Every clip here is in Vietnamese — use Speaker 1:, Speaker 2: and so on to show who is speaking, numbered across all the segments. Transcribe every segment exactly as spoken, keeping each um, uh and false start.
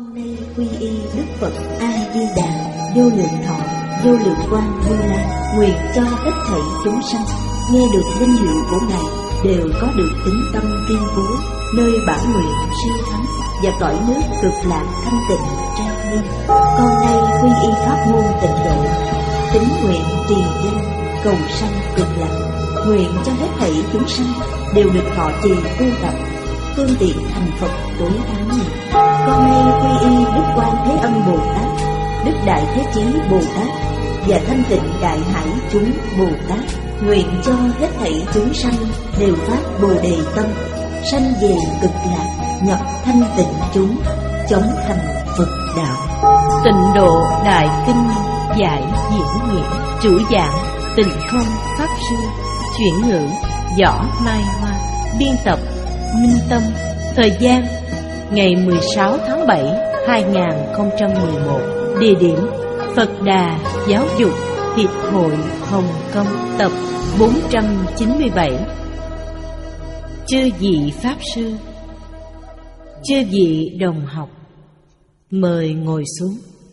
Speaker 1: Con nay quy y Đức Phật A Di Đà, vô lượng thọ, vô lượng quang Như Lai, nguyện cho hết thảy chúng sanh nghe được danh hiệu của Ngài đều có được tín tâm kiên cố, nơi bản nguyện siêu thắng và cõi nước cực lạc thanh tịnh trang nghiêm. Con nay quy y pháp môn tịnh độ, tín nguyện trì danh cầu sanh cực lạc, nguyện cho hết thảy chúng sanh đều được thọ trì tu tập, phương tiện thành Phật tối thắng này. Con nay quy y Đức Quan Thế Âm Bồ Tát, Đức Đại Thế Chí Bồ Tát và Thanh Tịnh Đại Hải chúng Bồ Tát, nguyện cho hết thảy chúng sanh đều phát Bồ Đề tâm, sanh về cực lạc, nhập thanh tịnh chúng, chống thành Phật đạo.
Speaker 2: Tịnh Độ Đại Kinh giải diễn nghĩa, chủ giảng Tịnh Không Pháp Sư, chuyển ngữ Võ Mai Hoa, biên tập Minh Tâm. Thời gian ngày mười sáu tháng bảy năm hai nghìn không trăm mười một. Địa điểm Phật Đà Giáo dục Hiệp hội Hồng Kông, tập bốn trăm chín mươi bảy. Chư vị Pháp Sư, chư vị đồng học, mời ngồi xuống.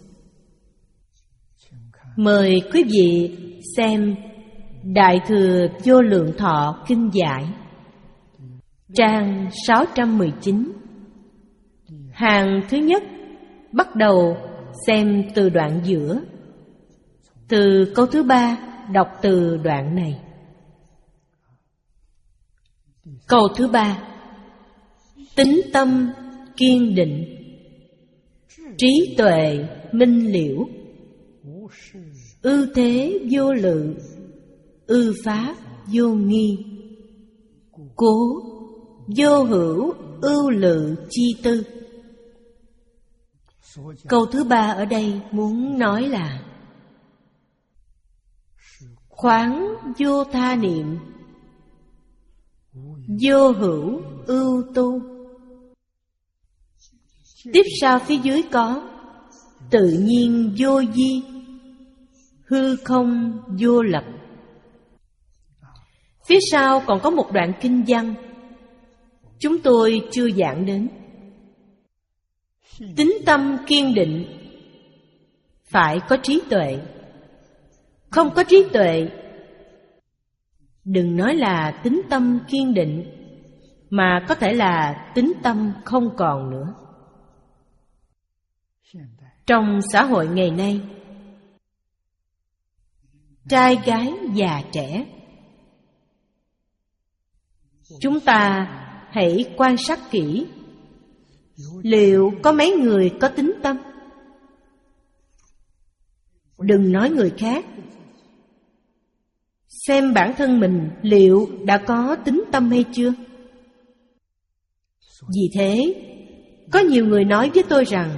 Speaker 2: Mời quý vị xem Đại Thừa Vô Lượng Thọ Kinh Giải, trang sáu trăm mười chín. Hàng thứ nhất, bắt đầu xem từ đoạn giữa. Từ câu thứ ba đọc từ đoạn này. Câu thứ ba: tín tâm kiên định, trí tuệ minh liễu, ư thế vô lự, ư pháp vô nghi, cố vô hữu ưu lự chi tư. Câu thứ ba ở đây muốn nói là khoáng vô tha niệm, vô hữu ưu tu. Tiếp sau phía dưới có tự nhiên vô di, hư không vô lập. Phía sau còn có một đoạn kinh văn chúng tôi chưa giảng đến. Tín tâm kiên định, phải có trí tuệ. Không có trí tuệ, đừng nói là tín tâm kiên định, mà có thể là tín tâm không còn nữa. Trong xã hội ngày nay, trai gái già trẻ, chúng ta hãy quan sát kỹ, liệu có mấy người có tín tâm? Đừng nói người khác, xem bản thân mình liệu đã có tín tâm hay chưa. Vì thế, có nhiều người nói với tôi rằng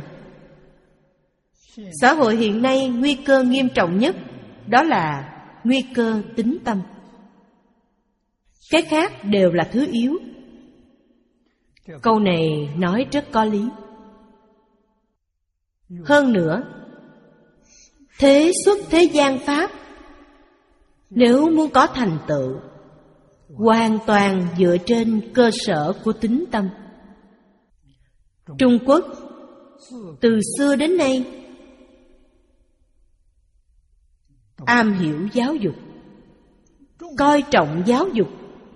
Speaker 2: xã hội hiện nay nguy cơ nghiêm trọng nhất đó là nguy cơ tín tâm. Cái khác đều là thứ yếu. Câu này nói rất có lý. Hơn nữa, thế xuất thế gian pháp, nếu muốn có thành tựu, hoàn toàn dựa trên cơ sở của tín tâm. Trung Quốc từ xưa đến nay am hiểu giáo dục, coi trọng giáo dục,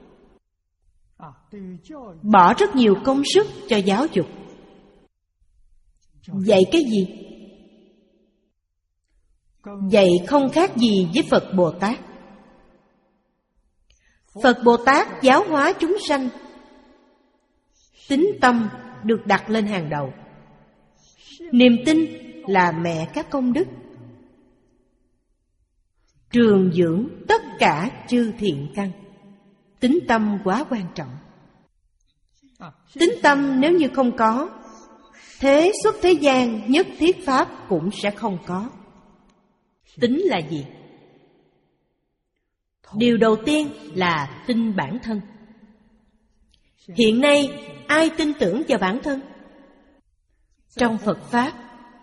Speaker 2: bỏ rất nhiều công sức cho giáo dục. Dạy cái gì? Dạy không khác gì với Phật Bồ Tát. Phật Bồ Tát giáo hóa chúng sanh, tín tâm được đặt lên hàng đầu. Niềm tin là mẹ các công đức, trường dưỡng tất cả chư thiện căn. Tín tâm quá quan trọng. Tín tâm nếu như không có, thế xuất thế gian nhất thiết pháp cũng sẽ không có. Tín là gì? Điều đầu tiên là tin bản thân. Hiện nay ai tin tưởng vào bản thân? Trong Phật Pháp,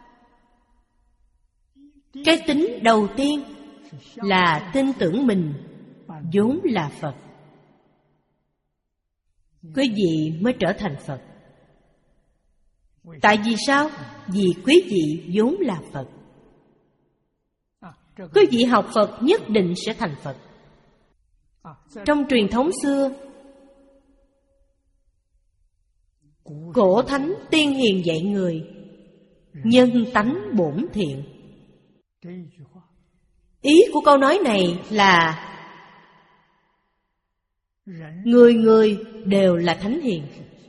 Speaker 2: cái tín đầu tiên là tin tưởng mình vốn là Phật. Quý vị mới trở thành Phật. Tại vì sao? Vì quý vị vốn là Phật. Quý vị học Phật nhất định sẽ thành Phật. Trong truyền thống xưa, cổ thánh tiên hiền dạy người nhân tánh bổn thiện. Ý của câu nói này là người người đều là thánh hiền.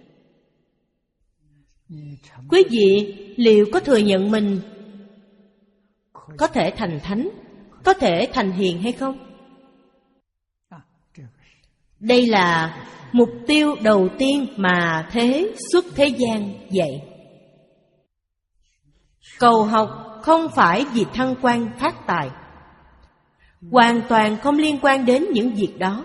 Speaker 2: Quý vị liệu có thừa nhận mình có thể thành thánh, có thể thành hiền hay không? Đây là mục tiêu đầu tiên mà thế xuất thế gian dạy. Cầu học không phải vì thăng quan phát tài, hoàn toàn không liên quan đến những việc đó.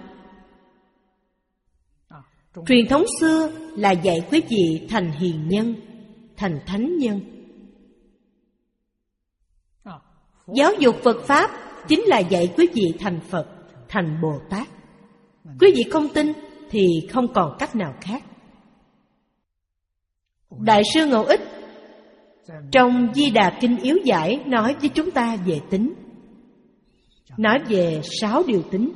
Speaker 2: Truyền thống xưa là dạy quý vị thành hiền nhân, thành thánh nhân. Giáo dục Phật Pháp chính là dạy quý vị thành Phật, thành Bồ Tát. Quý vị không tin thì không còn cách nào khác. Đại sư Ngẫu Ích trong Di Đà Kinh Yếu Giải nói với chúng ta về tính, nói về sáu điều tính.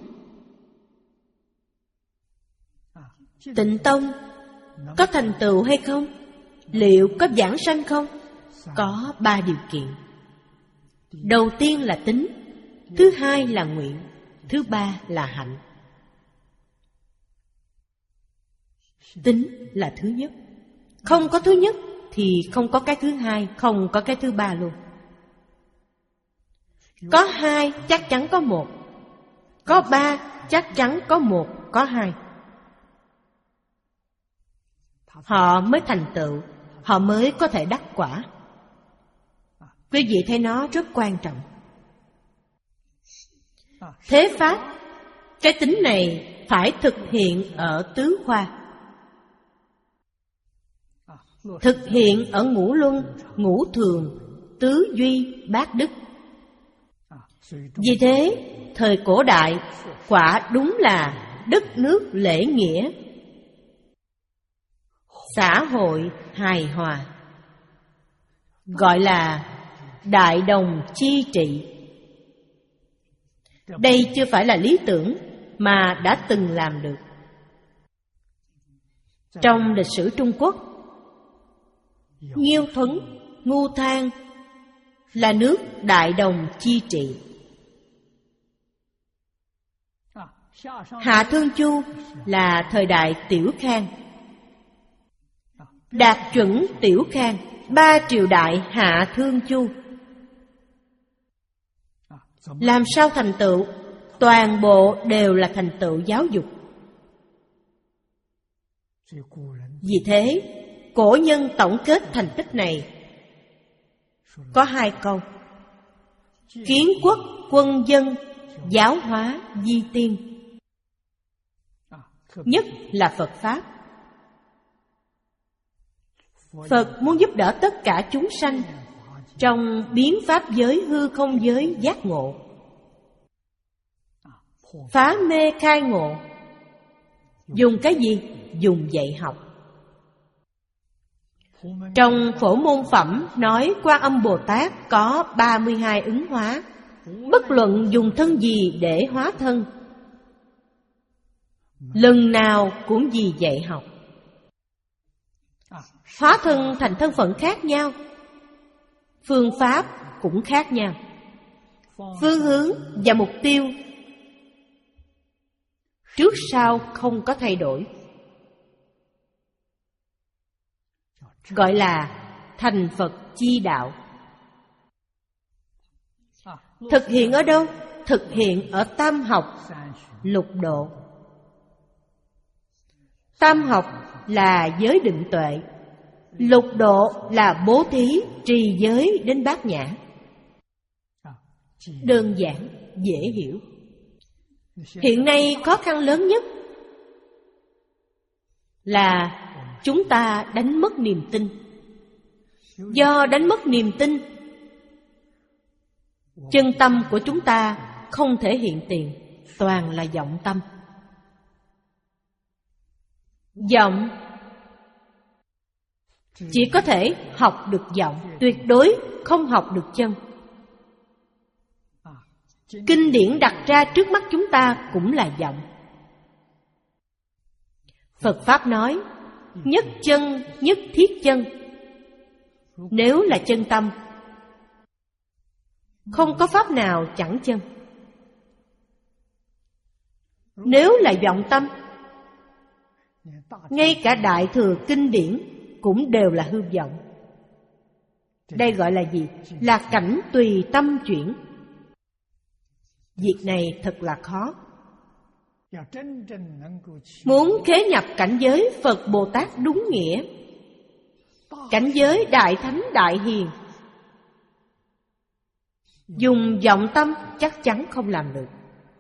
Speaker 2: Tịnh tông có thành tựu hay không? Liệu có vãng sanh không? Có ba điều kiện. Đầu tiên là tính, thứ hai là nguyện, thứ ba là hạnh. Tính là thứ nhất. Không có thứ nhất thì không có cái thứ hai, không có cái thứ ba luôn. Có hai chắc chắn có một, có ba chắc chắn có một, có hai. Họ mới thành tựu, họ mới có thể đắc quả. Quý vị thấy nó rất quan trọng. Thế Pháp, cái tính này phải thực hiện ở tứ khoa. Thực hiện ở ngũ luân, ngũ thường, tứ duy, bát đức. Vì thế, thời cổ đại quả đúng là đất nước lễ nghĩa, xã hội hài hòa, gọi là đại đồng chi trị. Đây chưa phải là lý tưởng mà đã từng làm được. Trong lịch sử Trung Quốc, Nghiêu Thuấn, Ngu Thang là nước đại đồng chi trị. Hạ Thương Chu là thời đại Tiểu Khang. Đạt chuẩn Tiểu Khang, ba triều đại Hạ Thương Chu. Làm sao thành tựu? Toàn bộ đều là thành tựu giáo dục. Vì thế, cổ nhân tổng kết thành tích này có hai câu: kiến quốc quân dân, giáo hóa di tiên. Nhất là Phật Pháp. Phật muốn giúp đỡ tất cả chúng sanh trong biến pháp giới, hư không giới giác ngộ, phá mê khai ngộ. Dùng cái gì? Dùng dạy học. Trong Phổ Môn Phẩm nói Quan Âm Bồ Tát có ba mươi hai ứng hóa, bất luận dùng thân gì để hóa thân, lần nào cũng vì dạy học. Hóa thân thành thân phận khác nhau, phương pháp cũng khác nhau, phương hướng và mục tiêu trước sau không có thay đổi, gọi là thành Phật chi đạo. Thực hiện ở đâu? Thực hiện ở tam học, lục độ. Tam học là giới định tuệ, lục độ là bố thí, trì giới đến bát nhã. Đơn giản, dễ hiểu. Hiện nay khó khăn lớn nhất là chúng ta đánh mất niềm tin. Do đánh mất niềm tin, chân tâm của chúng ta không thể hiện tiền, toàn là vọng tâm. Vọng Chỉ có thể học được giọng, tuyệt đối không học được chân. Kinh điển đặt ra trước mắt chúng ta cũng là giọng. Phật Pháp nói nhất chân nhất thiết chân. Nếu là chân tâm, không có pháp nào chẳng chân. Nếu là vọng tâm, ngay cả Đại Thừa kinh điển cũng đều là hư vọng. Đây gọi là gì? Là cảnh tùy tâm chuyển. Việc này thật là khó. Muốn khế nhập cảnh giới Phật Bồ Tát đúng nghĩa, cảnh giới Đại Thánh Đại Hiền, dùng vọng tâm chắc chắn không làm được.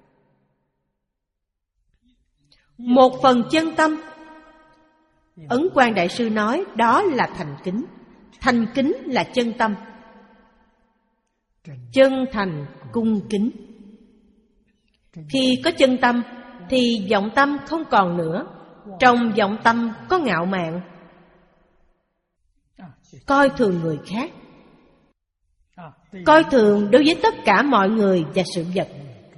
Speaker 2: Một phần chân tâm, Ấn Quang Đại Sư nói đó là thành kính. Thành kính là chân tâm, chân thành cung kính. Khi có chân tâm thì vọng tâm không còn nữa. Trong vọng tâm có ngạo mạn, coi thường người khác, coi thường đối với tất cả mọi người và sự vật.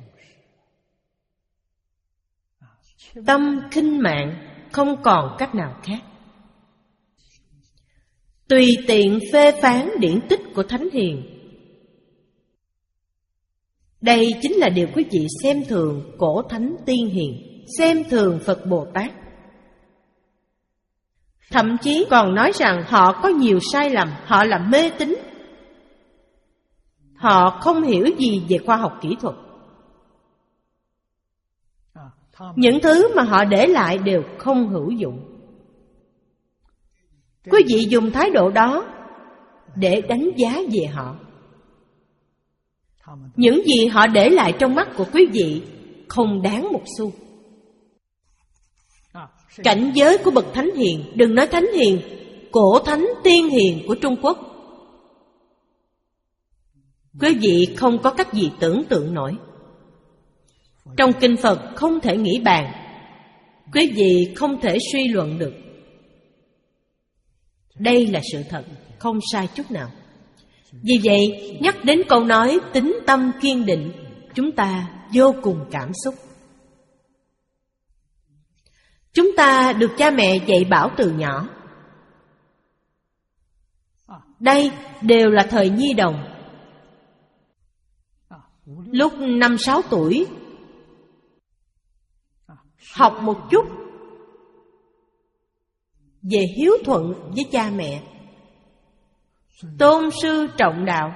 Speaker 2: Tâm khinh mạn, không còn cách nào khác. Tùy tiện phê phán điển tích của Thánh Hiền. Đây chính là điều quý vị xem thường cổ Thánh Tiên Hiền, xem thường Phật Bồ Tát. Thậm chí còn nói rằng họ có nhiều sai lầm, họ là mê tín, họ không hiểu gì về khoa học kỹ thuật. Những thứ mà họ để lại đều không hữu dụng. Quý vị dùng thái độ đó để đánh giá về họ. Những gì họ để lại trong mắt của quý vị không đáng một xu. Cảnh giới của bậc Thánh Hiền, đừng nói Thánh Hiền, cổ Thánh Tiên Hiền của Trung Quốc, quý vị không có cách gì tưởng tượng nổi. Trong kinh Phật không thể nghĩ bàn, quý vị không thể suy luận được. Đây là sự thật, không sai chút nào. Vì vậy, nhắc đến câu nói tín tâm kiên định, chúng ta vô cùng cảm xúc. Chúng ta được cha mẹ dạy bảo từ nhỏ. Đây đều là thời nhi đồng. Lúc năm sáu tuổi, học một chút về hiếu thuận với cha mẹ, tôn sư trọng đạo.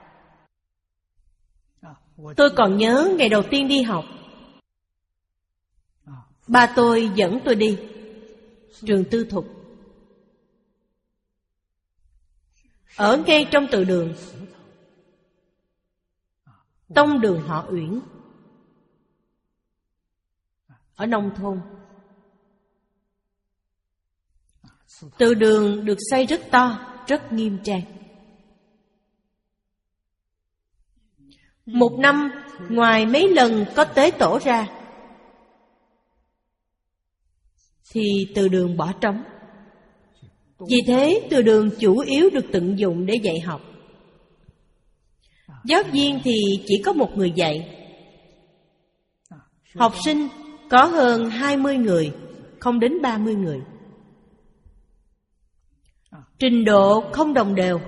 Speaker 2: Tôi còn nhớ ngày đầu tiên đi học, ba tôi dẫn tôi đi trường tư thục, ở ngay trong từ đường, tông đường họ Uyển, ở nông thôn. Từ đường được xây rất to, rất nghiêm trang. Một năm, ngoài mấy lần có tế tổ ra, thì từ đường bỏ trống. Vì thế, từ đường chủ yếu được tận dụng để dạy học. Giáo viên thì chỉ có một người dạy. Học sinh có hơn hai mươi người, không đến ba mươi người. Trình độ không đồng đều.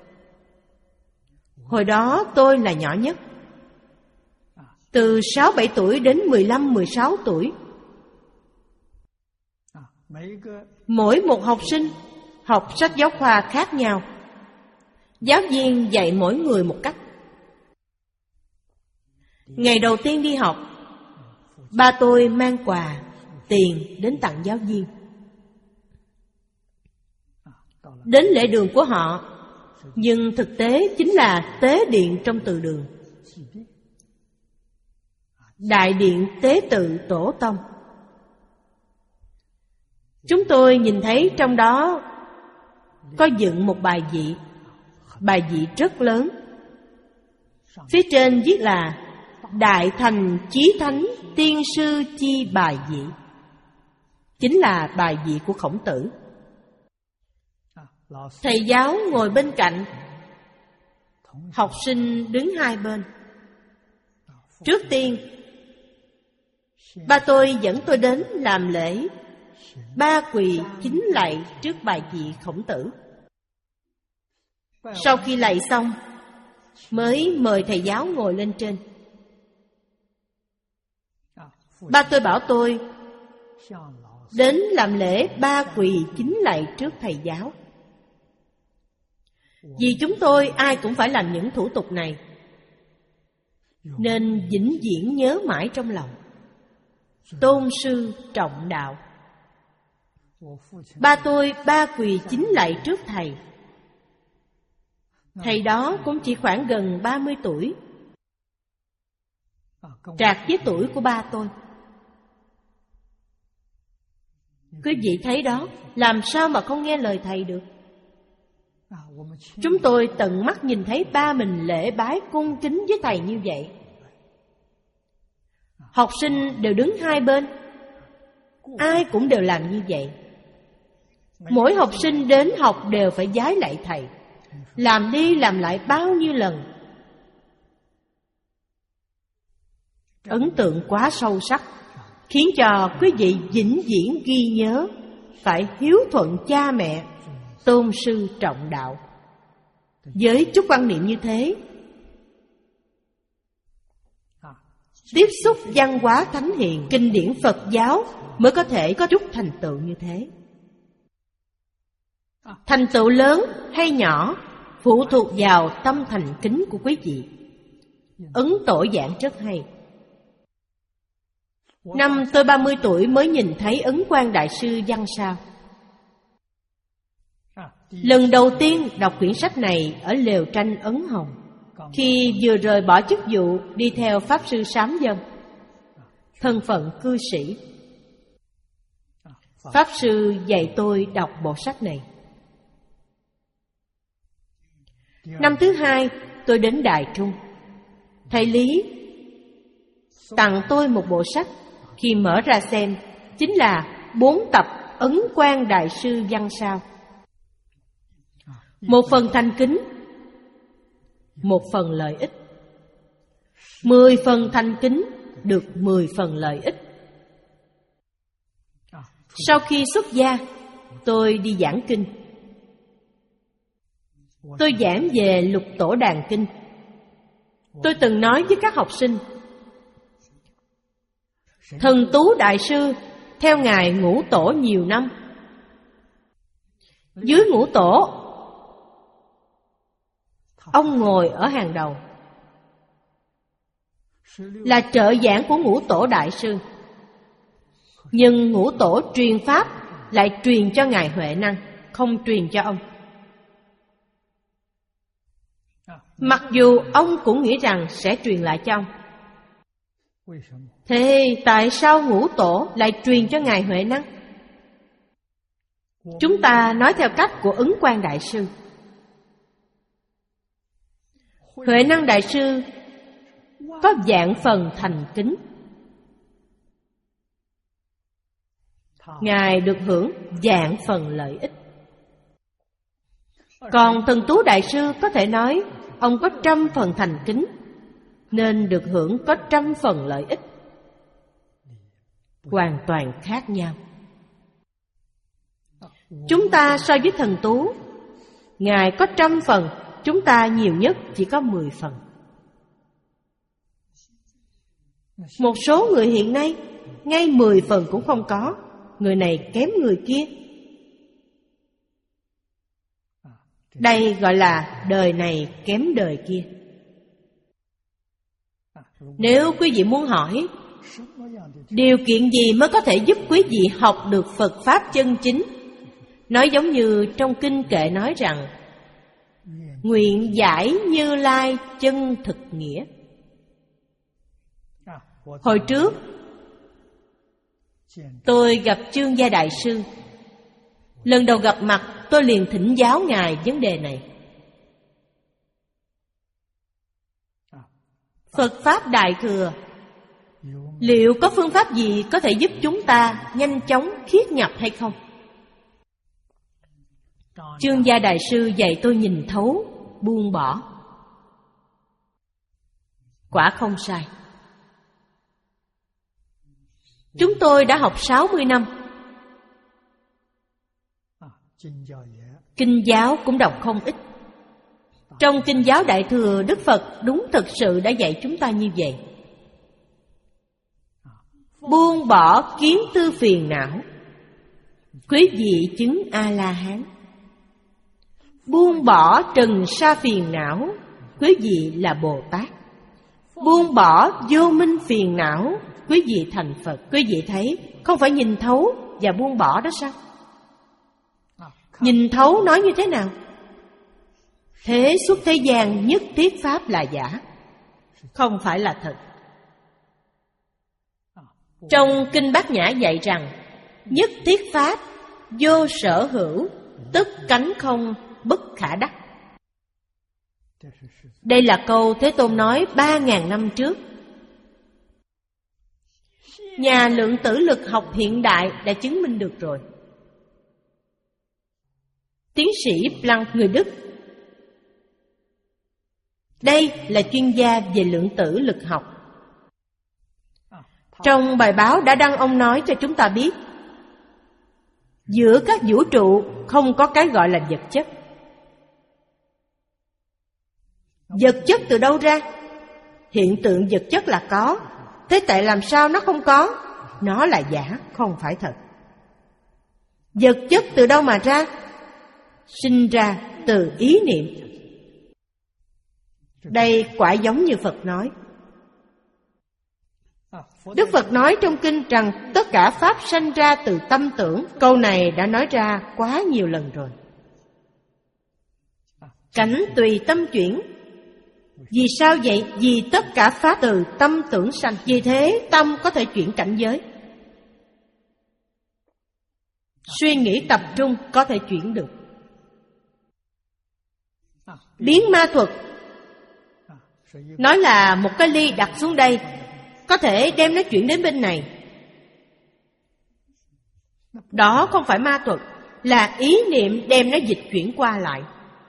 Speaker 2: Hồi đó tôi là nhỏ nhất, từ sáu bảy tuổi đến mười lăm mười sáu tuổi. Mỗi một học sinh học sách giáo khoa khác nhau. Giáo viên dạy mỗi người một cách. Ngày đầu tiên đi học, ba tôi mang quà, tiền đến tặng giáo viên. Đến lễ đường của họ, nhưng thực tế chính là tế điện trong từ đường, đại điện tế tự tổ tông. Chúng tôi nhìn thấy trong đó có dựng một bài vị, bài vị rất lớn. Phía trên viết là Đại Thành Chí Thánh Tiên Sư Chi Bài Vị, chính là bài vị của Khổng Tử. Thầy giáo ngồi bên cạnh, học sinh đứng hai bên. Trước tiên, ba tôi dẫn tôi đến làm lễ ba quỳ chính lạy trước bài vị Khổng Tử. Sau khi lạy xong, mới mời thầy giáo ngồi lên trên. Ba tôi bảo tôi đến làm lễ ba quỳ chính lạy trước thầy giáo. Vì chúng tôi ai cũng phải làm những thủ tục này, nên vĩnh viễn nhớ mãi trong lòng. Tôn sư trọng đạo. Ba tôi ba quỳ chính lạy trước thầy. Thầy đó cũng chỉ khoảng gần ba mươi tuổi, trạc với tuổi của ba tôi. Quý vị thấy đó, làm sao mà không nghe lời thầy được. Chúng tôi tận mắt nhìn thấy ba mình lễ bái cung kính với thầy như vậy. Học sinh đều đứng hai bên, ai cũng đều làm như vậy. Mỗi học sinh đến học đều phải vái lạy thầy, làm đi làm lại bao nhiêu lần. Ấn tượng quá sâu sắc, khiến cho quý vị vĩnh viễn ghi nhớ phải hiếu thuận cha mẹ, tôn sư trọng đạo. Với chút quan niệm như thế, tiếp xúc văn hóa thánh hiền, kinh điển Phật giáo mới có thể có chút thành tựu như thế. Thành tựu lớn hay nhỏ phụ thuộc vào tâm thành kính của quý vị. Ấn Tổ giảng rất hay. Năm tôi ba mươi tuổi mới nhìn thấy Ấn Quang Đại Sư văn sao. Lần đầu tiên đọc quyển sách này ở lều tranh Ấn Hồng, khi vừa rời bỏ chức vụ đi theo Pháp Sư Sám Dân, thân phận cư sĩ. Pháp Sư dạy tôi đọc bộ sách này. Năm thứ hai tôi đến Đài Trung, thầy Lý tặng tôi một bộ sách. Khi mở ra xem, chính là bốn tập Ấn Quang Đại Sư văn sao. Một phần thành kính, một phần lợi ích. Mười phần thành kính được mười phần lợi ích. Sau khi xuất gia, tôi đi giảng kinh. Tôi giảng về Lục Tổ Đàn Kinh. Tôi từng nói với các học sinh, Thần Tú Đại Sư theo Ngài Ngũ Tổ nhiều năm. Dưới Ngũ Tổ, ông ngồi ở hàng đầu, là trợ giảng của Ngũ Tổ Đại Sư. Nhưng Ngũ Tổ truyền Pháp lại truyền cho Ngài Huệ Năng, không truyền cho ông. Mặc dù ông cũng nghĩ rằng sẽ truyền lại cho ông. Thế tại sao Ngũ Tổ lại truyền cho Ngài Huệ Năng? Chúng ta nói theo cách của Ấn Quang Đại Sư. Huệ Năng Đại Sư có vạn phần thành kính, Ngài được hưởng vạn phần lợi ích. Còn Thần Tú Đại Sư có thể nói ông có trăm phần thành kính, nên được hưởng có trăm phần lợi ích. Hoàn toàn khác nhau. Chúng ta so với Thần Tú, Ngài có trăm phần, chúng ta nhiều nhất chỉ có mười phần. Một số người hiện nay ngay mười phần cũng không có. Người này kém người kia. Đây gọi là đời này kém đời kia. Nếu quý vị muốn hỏi điều kiện gì mới có thể giúp quý vị học được Phật Pháp chân chính, nói giống như trong kinh kệ nói rằng, nguyện giải Như Lai chân thực nghĩa. Hồi trước tôi gặp Chương Gia Đại Sư. Lần đầu gặp mặt, tôi liền thỉnh giáo Ngài vấn đề này. Phật Pháp Đại Thừa, liệu có phương pháp gì có thể giúp chúng ta nhanh chóng khiết nhập hay không? Chương Gia Đại Sư dạy tôi nhìn thấu, buông bỏ. Quả không sai. Chúng tôi đã học sáu mươi năm. Kinh giáo cũng đọc không ít. Trong Kinh giáo Đại Thừa, Đức Phật đúng thực sự đã dạy chúng ta như vậy. Buông bỏ kiến tư phiền não, quý vị chứng A-la-hán. Buông bỏ trần sa phiền não, quý vị là Bồ Tát. Buông bỏ vô minh phiền não, quý vị thành Phật. Quý vị thấy không phải nhìn thấu và buông bỏ đó sao? Nhìn thấu nói như thế nào? Thế xuất thế gian nhất thiết pháp là giả, không phải là thật. Trong Kinh Bát Nhã dạy rằng nhất thiết pháp vô sở hữu, tức cánh không, bất khả đắc. Đây là câu Thế Tôn nói ba ngàn năm trước. Nhà lượng tử lực học hiện đại đã chứng minh được rồi. Tiến sĩ Planck người Đức, đây là chuyên gia về lượng tử lực học. Trong bài báo đã đăng, ông nói cho chúng ta biết, giữa các vũ trụ không có cái gọi là vật chất. Vật chất từ đâu ra? Hiện tượng vật chất là có. Thế tại làm sao nó không có? Nó là giả, không phải thật. Vật chất từ đâu mà ra? Sinh ra từ ý niệm. Đây quả giống như Phật nói. Đức Phật nói trong kinh rằng tất cả pháp sanh ra từ tâm tưởng. Câu này đã nói ra quá nhiều lần rồi. Cảnh tùy tâm chuyển. Vì sao vậy? Vì tất cả pháp từ tâm tưởng sanh. Vì thế tâm có thể chuyển cảnh giới. Suy nghĩ tập trung có thể chuyển được. Biến ma thuật, nói là một cái ly đặt xuống đây, có thể đem nó chuyển đến bên này. Đó không phải ma thuật, là ý niệm đem nó dịch chuyển qua lại.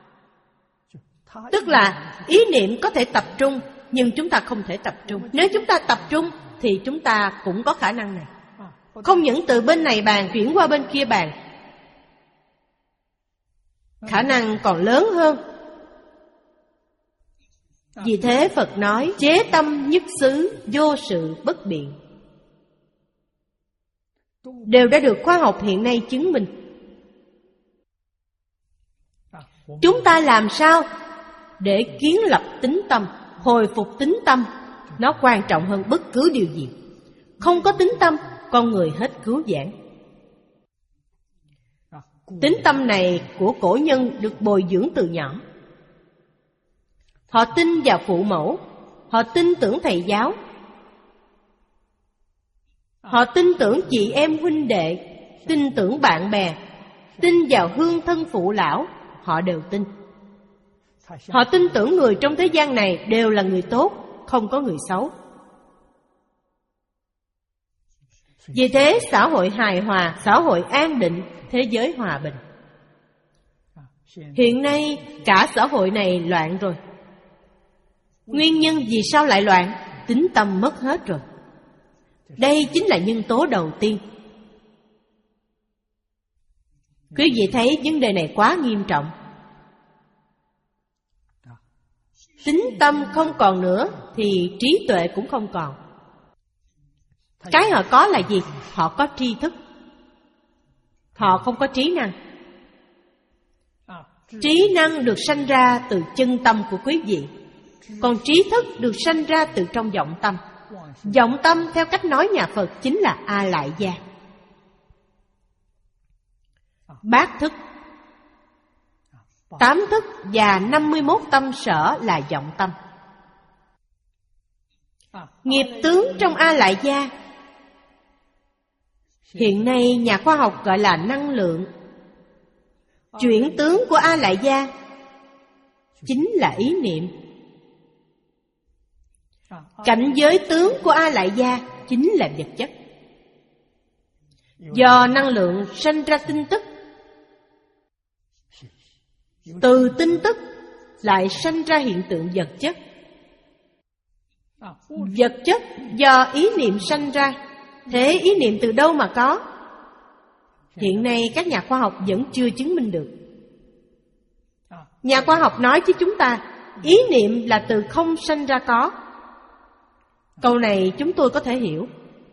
Speaker 2: Tức là ý niệm có thể tập trung, nhưng chúng ta không thể tập trung. Nếu chúng ta tập trung thì chúng ta cũng có khả năng này. Không những từ bên này bàn chuyển qua bên kia bàn, khả năng còn lớn hơn. Vì thế Phật nói chế tâm nhất xứ, vô sự bất biện. Đều đã được khoa học hiện nay chứng minh. Chúng ta làm sao để kiến lập tín tâm, hồi phục tín tâm? Nó quan trọng hơn bất cứ điều gì. Không có tín tâm, con người hết cứu vãn. Tín tâm này của cổ nhân được bồi dưỡng từ nhỏ. Họ tin vào phụ mẫu, họ tin tưởng thầy giáo, họ tin tưởng chị em huynh đệ, tin tưởng bạn bè, tin vào hương thân phụ lão, họ đều tin. Họ tin tưởng người trong thế gian này đều là người tốt, không có người xấu. Vì thế xã hội hài hòa, xã hội an định, thế giới hòa bình. Hiện nay cả xã hội này loạn rồi. Nguyên nhân vì sao lại loạn? Tín tâm mất hết rồi. Đây chính là nhân tố đầu tiên. Quý vị thấy vấn đề này quá nghiêm trọng. Tín tâm không còn nữa thì trí tuệ cũng không còn. Cái họ có là gì? Họ có tri thức. Họ không có trí năng. Trí năng được sanh ra từ chân tâm của quý vị, còn trí thức được sanh ra từ trong vọng tâm. Vọng tâm theo cách nói nhà Phật chính là A Lại Gia. Bát thức, tám thức và năm mươi mốt tâm sở là vọng tâm. Nghiệp tướng trong A Lại Gia hiện nay nhà khoa học gọi là năng lượng. Chuyển tướng của A Lại Gia chính là ý niệm. Cảnh giới tướng của A Lại Gia chính là vật chất. Do năng lượng sanh ra tin tức, Từ tin tức lại sanh ra hiện tượng vật chất. Vật chất do ý niệm sanh ra. Thế ý niệm từ đâu mà có? Hiện nay các nhà khoa học vẫn chưa chứng minh được. Nhà khoa học nói với chúng ta, ý niệm là từ không sanh ra có. Câu này chúng tôi có thể hiểu.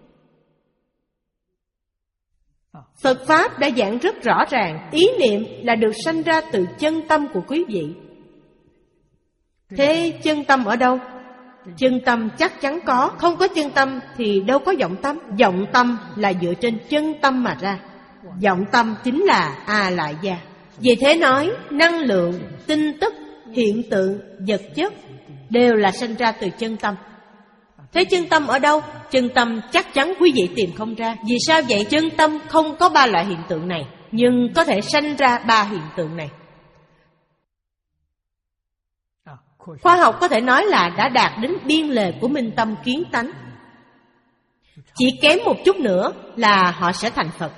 Speaker 2: Phật Pháp đã giảng rất rõ ràng, ý niệm là được sanh ra từ chân tâm của quý vị. Thế chân tâm ở đâu? Chân tâm chắc chắn có, không có chân tâm thì đâu có vọng tâm. Vọng tâm là dựa trên chân tâm mà ra. Vọng tâm chính là A Lại Gia. Vì thế nói, năng lượng, tin tức, hiện tượng, vật chất đều là sanh ra từ chân tâm. Thế chân tâm ở đâu? Chân tâm chắc chắn quý vị tìm không ra. Vì sao vậy? Chân tâm không có ba loại hiện tượng này, nhưng có thể sanh ra ba hiện tượng này. Khoa học có thể nói là đã đạt đến biên lề của minh tâm kiến tánh. Chỉ kém một chút nữa là họ sẽ thành Phật.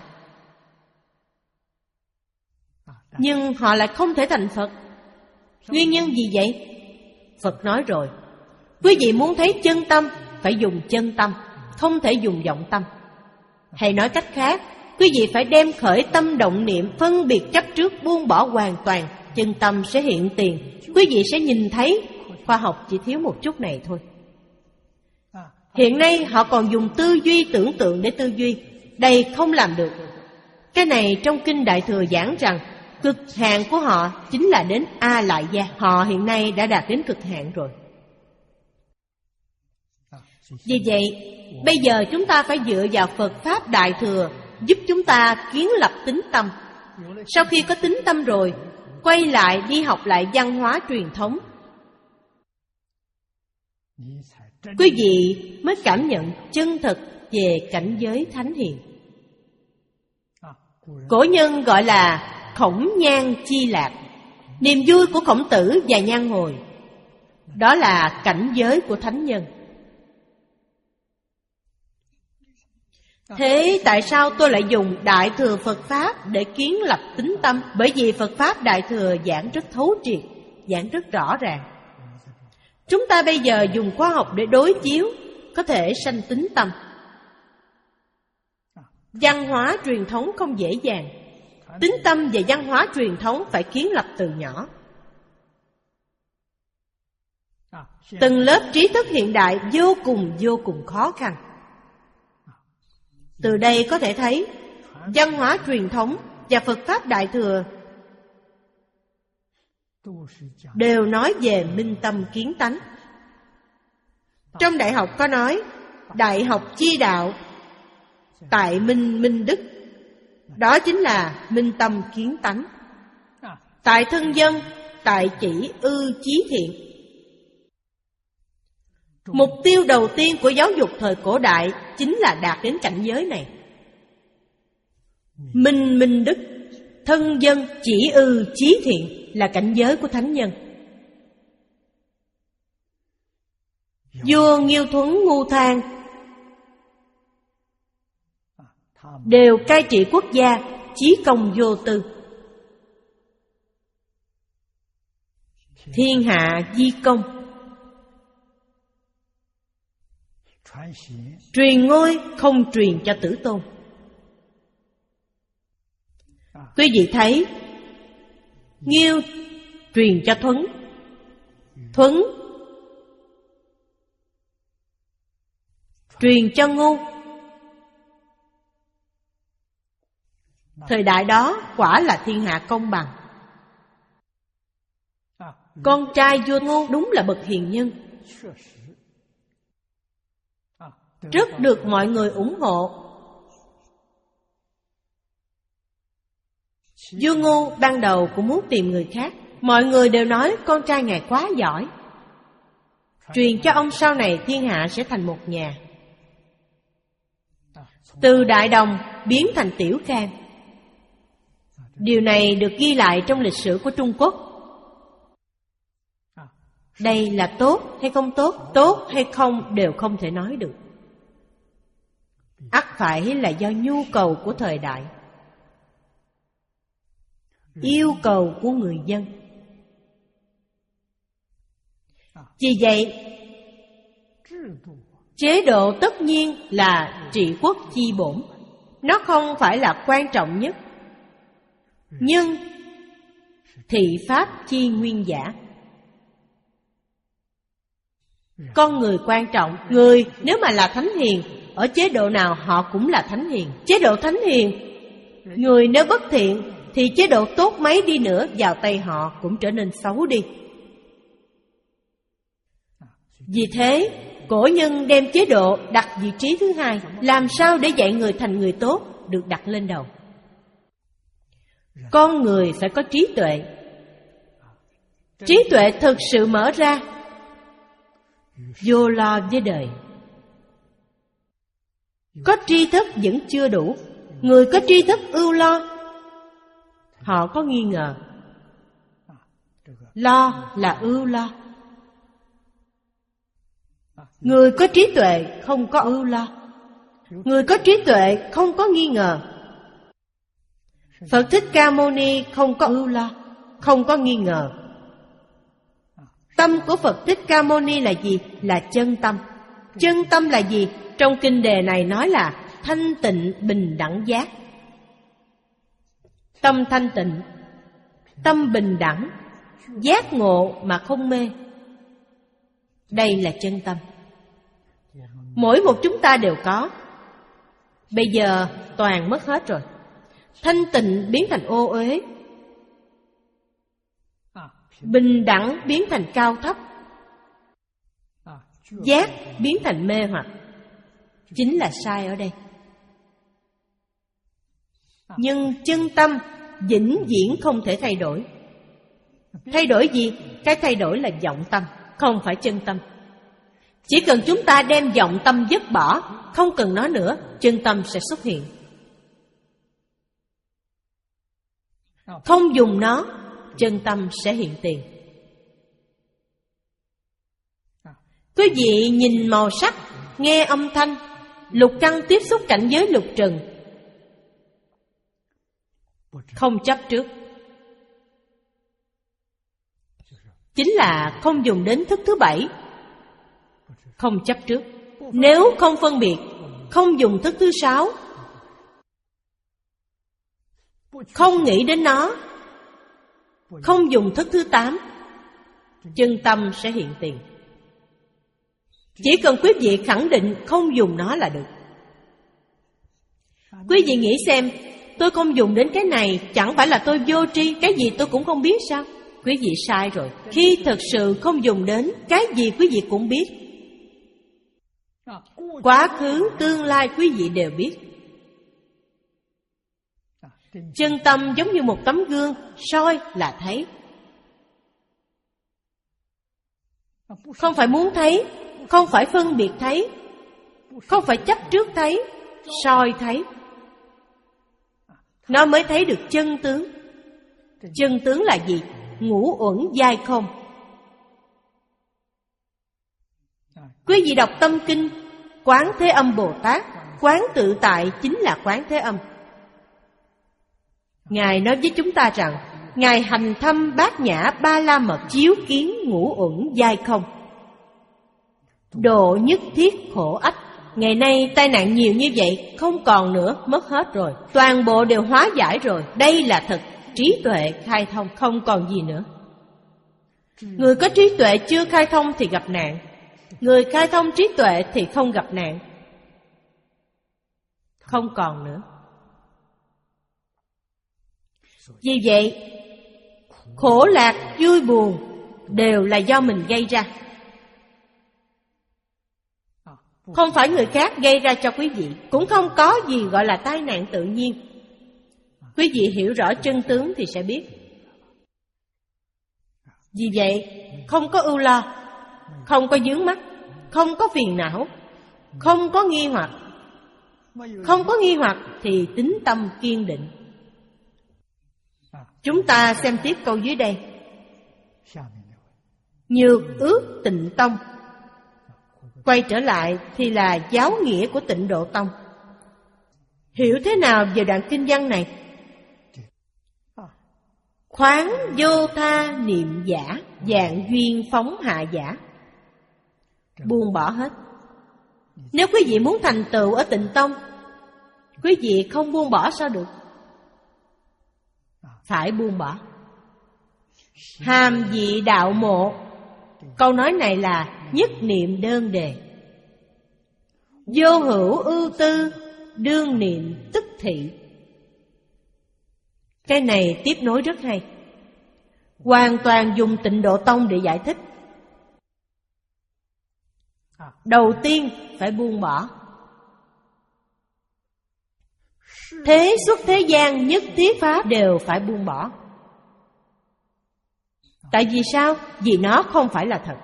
Speaker 2: Nhưng họ lại không thể thành Phật. Nguyên nhân gì vậy? Phật nói rồi, quý vị muốn thấy chân tâm phải dùng chân tâm, không thể dùng vọng tâm. Hay nói cách khác, quý vị phải đem khởi tâm động niệm phân biệt chấp trước buông bỏ hoàn toàn, chân tâm sẽ hiện tiền, quý vị sẽ nhìn thấy. Khoa học chỉ thiếu một chút này thôi. Hiện nay họ còn dùng tư duy tưởng tượng để tư duy. Đây không làm được. Cái này trong Kinh Đại Thừa giảng rằng cực hạn của họ chính là đến A Lại Gia. Họ hiện nay đã đạt đến cực hạn rồi. Vì vậy, bây giờ chúng ta phải dựa vào Phật Pháp Đại Thừa giúp chúng ta kiến lập tín tâm. Sau khi có tín tâm rồi, quay lại đi học lại văn hóa truyền thống, quý vị mới cảm nhận chân thực về cảnh giới thánh hiền. Cổ nhân gọi là khổng nhan chi lạc. Niềm vui của Khổng Tử và Nhan Hồi, đó là cảnh giới của thánh nhân. Thế tại sao tôi lại dùng Đại Thừa Phật Pháp để kiến lập tín tâm? Bởi vì Phật Pháp Đại Thừa giảng rất thấu triệt, giảng rất rõ ràng. Chúng ta bây giờ dùng khoa học để đối chiếu, có thể sanh tín tâm. Văn hóa truyền thống không dễ dàng. Tín tâm và văn hóa truyền thống phải kiến lập từ nhỏ. Từng lớp trí thức hiện đại vô cùng vô cùng khó khăn. Từ đây có thể thấy, văn hóa truyền thống và Phật Pháp Đại Thừa đều nói về minh tâm kiến tánh. Trong đại học có nói, đại học chi đạo, tại minh minh đức. Đó chính là minh tâm kiến tánh. Tại thân dân, tại chỉ ư chí thiện. Mục tiêu đầu tiên của giáo dục thời cổ đại chính là đạt đến cảnh giới này. Minh minh đức, thân dân, chỉ ư chí thiện là cảnh giới của thánh nhân. Vua Nghiêu Thuấn Ngu Thang đều cai trị quốc gia, chí công vô tư. Thiên hạ di công, truyền ngôi không truyền cho tử tôn. Quý vị thấy, Nghiêu truyền cho Thuấn, Thuấn truyền cho Ngu. Thời đại đó quả là thiên hạ công bằng. Con trai vua Ngu đúng là bậc hiền nhân, rất được mọi người ủng hộ. Vua Ngu ban đầu cũng muốn tìm người khác. Mọi người đều nói con trai ngài quá giỏi, truyền cho ông sau này thiên hạ sẽ thành một nhà. Từ Đại Đồng biến thành Tiểu Khang. Điều này được ghi lại trong lịch sử của Trung Quốc. Đây là tốt hay không tốt? Tốt hay không đều không thể nói được. Ắt phải là do nhu cầu của thời đại, yêu cầu của người dân. Vì vậy, chế độ tất nhiên là trị quốc chi bổn. Nó không phải là quan trọng nhất, nhưng thị pháp chi nguyên giả. Con người quan trọng. Người nếu mà là thánh hiền, ở chế độ nào họ cũng là thánh hiền. Chế độ thánh hiền, người nếu bất thiện thì chế độ tốt mấy đi nữa vào tay họ cũng trở nên xấu đi. Vì thế, cổ nhân đem chế độ đặt vị trí thứ hai. Làm sao để dạy người thành người tốt được đặt lên đầu. Con người phải có trí tuệ. Trí tuệ thực sự mở ra, vô lo với đời. Có tri thức vẫn chưa đủ. Người có tri thức ưu lo, họ có nghi ngờ. Lo là ưu lo. Người có trí tuệ không có ưu lo. Người có trí tuệ không có nghi ngờ. Phật Thích Ca Mâu Ni không có ưu lo, không có nghi ngờ. Tâm của Phật Thích Ca Mâu Ni là gì? Là chân tâm. Chân tâm là gì? Trong kinh đề này nói là thanh tịnh bình đẳng giác. Tâm thanh tịnh, tâm bình đẳng, giác ngộ mà không mê. Đây là chân tâm. Mỗi một chúng ta đều có. Bây giờ toàn mất hết rồi. Thanh tịnh biến thành ô uế, bình đẳng biến thành cao thấp, giác biến thành mê hoặc. Chính là sai ở đây. Nhưng chân tâm vĩnh viễn không thể thay đổi. Thay đổi gì? Cái thay đổi là vọng tâm, không phải chân tâm. Chỉ cần chúng ta đem vọng tâm dứt bỏ, không cần nó nữa, chân tâm sẽ xuất hiện. Không dùng nó, chân tâm sẽ hiện tiền. Quý vị nhìn màu sắc, nghe âm thanh, lục căn tiếp xúc cảnh giới lục trần, không chấp trước. Chính là không dùng đến thức thứ bảy, không chấp trước. Nếu không phân biệt, không dùng thức thứ sáu, không nghĩ đến nó, không dùng thức thứ tám, chân tâm sẽ hiện tiền. Chỉ cần quý vị khẳng định không dùng nó là được. Quý vị nghĩ xem, tôi không dùng đến cái này, chẳng phải là tôi vô tri, cái gì tôi cũng không biết sao? Quý vị sai rồi. Khi thật sự không dùng đến, cái gì quý vị cũng biết. Quá khứ, tương lai quý vị đều biết. Chân tâm giống như một tấm gương, soi là thấy. Không phải muốn thấy, không phải phân biệt thấy, không phải chấp trước thấy, soi thấy. Nó mới thấy được chân tướng. Chân tướng là gì? Ngũ uẩn giai không. Quý vị đọc tâm kinh, Quán Thế Âm Bồ Tát, quán tự tại chính là Quán Thế Âm. Ngài nói với chúng ta rằng, Ngài hành thâm bát nhã ba la mật, chiếu kiến ngũ uẩn giai không, độ nhất thiết khổ ách. Ngày nay tai nạn nhiều như vậy, không còn nữa, mất hết rồi. Toàn bộ đều hóa giải rồi. Đây là thật, trí tuệ khai thông, không còn gì nữa. Người có trí tuệ chưa khai thông thì gặp nạn. Người khai thông trí tuệ thì không gặp nạn. Không còn nữa. Vì vậy, khổ lạc, vui buồn đều là do mình gây ra. Không phải người khác gây ra cho quý vị. Cũng không có gì gọi là tai nạn tự nhiên. Quý vị hiểu rõ chân tướng thì sẽ biết. Vì vậy, không có ưu lo, không có vướng mắc, không có phiền não, không có nghi hoặc. Không có nghi hoặc thì tín tâm kiên định. Chúng ta xem tiếp câu dưới đây. Nhược ước Tịnh Tông. Quay trở lại thì là giáo nghĩa của Tịnh Độ Tông. Hiểu thế nào về đoạn kinh văn này? Khoáng vô tha niệm giả, dạng duyên phóng hạ giả. buông bỏ hết. Nếu quý vị muốn thành tựu ở Tịnh Tông, quý vị không buông bỏ sao được? Phải buông bỏ. Hàm vị đạo mộ, câu nói này là nhất niệm đơn đề. Vô hữu ưu tư, đương niệm tức thị. Cái này tiếp nối rất hay, hoàn toàn dùng Tịnh Độ Tông để giải thích. Đầu tiên phải buông bỏ. Thế xuất thế gian nhất thiết pháp đều phải buông bỏ. Tại vì sao? Vì nó không phải là thật.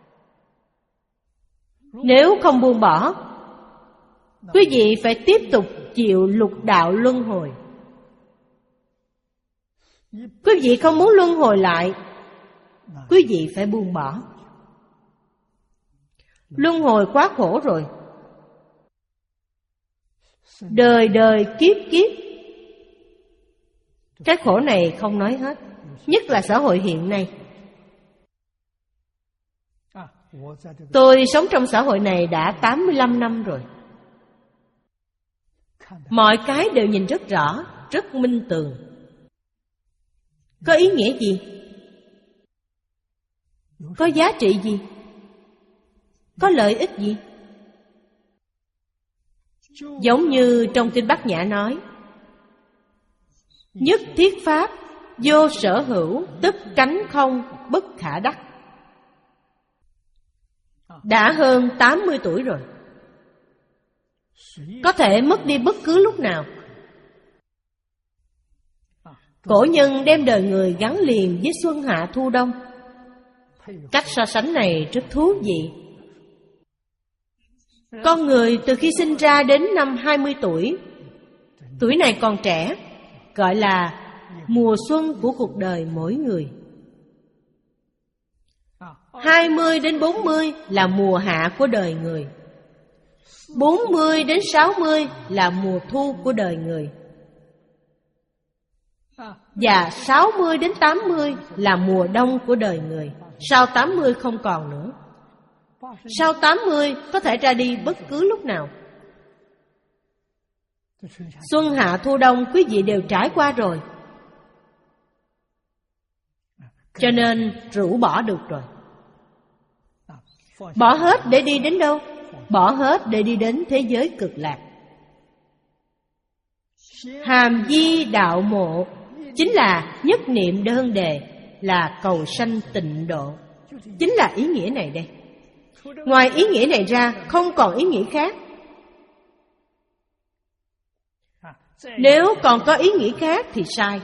Speaker 2: Nếu không buông bỏ, quý vị phải tiếp tục chịu lục đạo luân hồi. Quý vị không muốn luân hồi lại, quý vị phải buông bỏ. Luân hồi quá khổ rồi. Đời đời kiếp kiếp. Cái khổ này không nói hết, nhất là xã hội hiện nay. Tôi sống trong xã hội này đã tám mươi lăm năm rồi. Mọi cái đều nhìn rất rõ, rất minh tường. Có ý nghĩa gì? Có giá trị gì? Có lợi ích gì? Giống như trong Kinh Bát Nhã nói, nhất thiết pháp, vô sở hữu, tức cánh không, bất khả đắc. Đã hơn tám mươi tuổi rồi, có thể mất đi bất cứ lúc nào. Cổ nhân đem đời người gắn liền với xuân hạ thu đông. Cách so sánh này rất thú vị. Con người từ khi sinh ra đến năm hai mươi tuổi, tuổi này còn trẻ, gọi là mùa xuân của cuộc đời mỗi người. Hai mươi đến bốn mươi là mùa hạ của đời người. Bốn mươi đến sáu mươi là mùa thu của đời người. Và sáu mươi đến tám mươi là mùa đông của đời người. Sau tám mươi không còn nữa. Sau tám mươi có thể ra đi bất cứ lúc nào. Xuân hạ thu đông quý vị đều trải qua rồi, cho nên rũ bỏ được rồi. Bỏ hết để đi đến đâu? Bỏ hết để đi đến thế giới cực lạc. Hàm di đạo mộ chính là nhất niệm đơn đề, là cầu sanh tịnh độ. Chính là ý nghĩa này đây. Ngoài ý nghĩa này ra không còn ý nghĩa khác. Nếu còn có ý nghĩa khác thì sai.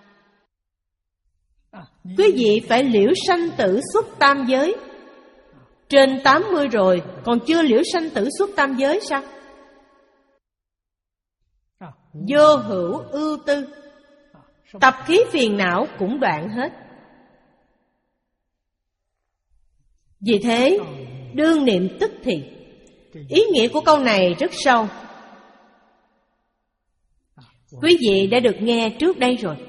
Speaker 2: Quý vị phải liễu sanh tử xuất tam giới. Trên tám mươi rồi còn chưa liễu sanh tử xuất tam giới sao? Vô hữu ưu tư, tập khí phiền não cũng đoạn hết. Vì thế, đương niệm tức thì. Ý nghĩa của câu này rất sâu. Quý vị đã được nghe trước đây rồi.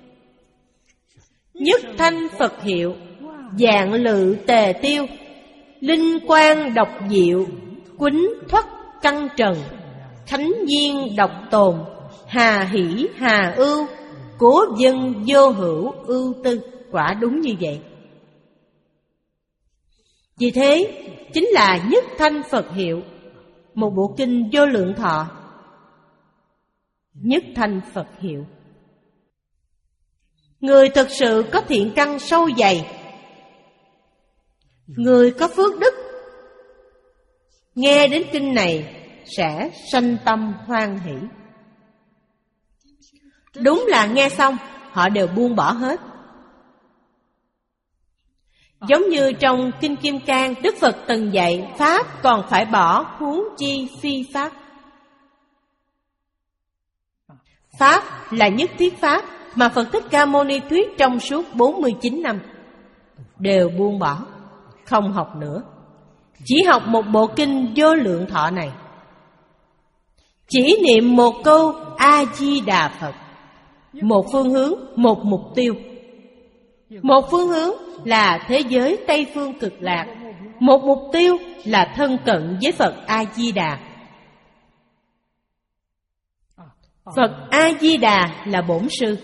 Speaker 2: Nhất thanh Phật hiệu, vạn lự tề tiêu, linh quang độc diệu, quýnh thoát căn trần, khánh viên độc tồn, hà hỷ hà ưu, cố dân vô hữu ưu tư. Quả đúng như vậy. Vì thế, chính là nhất thanh Phật hiệu, một bộ kinh Vô Lượng Thọ. Nhất thanh Phật hiệu. Người thực sự có thiện căn sâu dày, người có phước đức, nghe đến kinh này sẽ sanh tâm hoan hỷ. Đúng là nghe xong họ đều buông bỏ hết. Giống như trong Kinh Kim Cang, Đức Phật từng dạy pháp còn phải bỏ, huống chi phi pháp. Pháp là nhất thiết pháp mà Phật Thích Ca Mâu Ni thuyết trong suốt bốn mươi chín năm, đều buông bỏ, không học nữa. Chỉ học một bộ kinh Vô Lượng Thọ này, chỉ niệm một câu A-di-đà Phật. Một phương hướng, một mục tiêu. Một phương hướng là thế giới Tây Phương Cực Lạc, một mục tiêu là thân cận với Phật A-di-đà. Phật A-di-đà là bổn sư.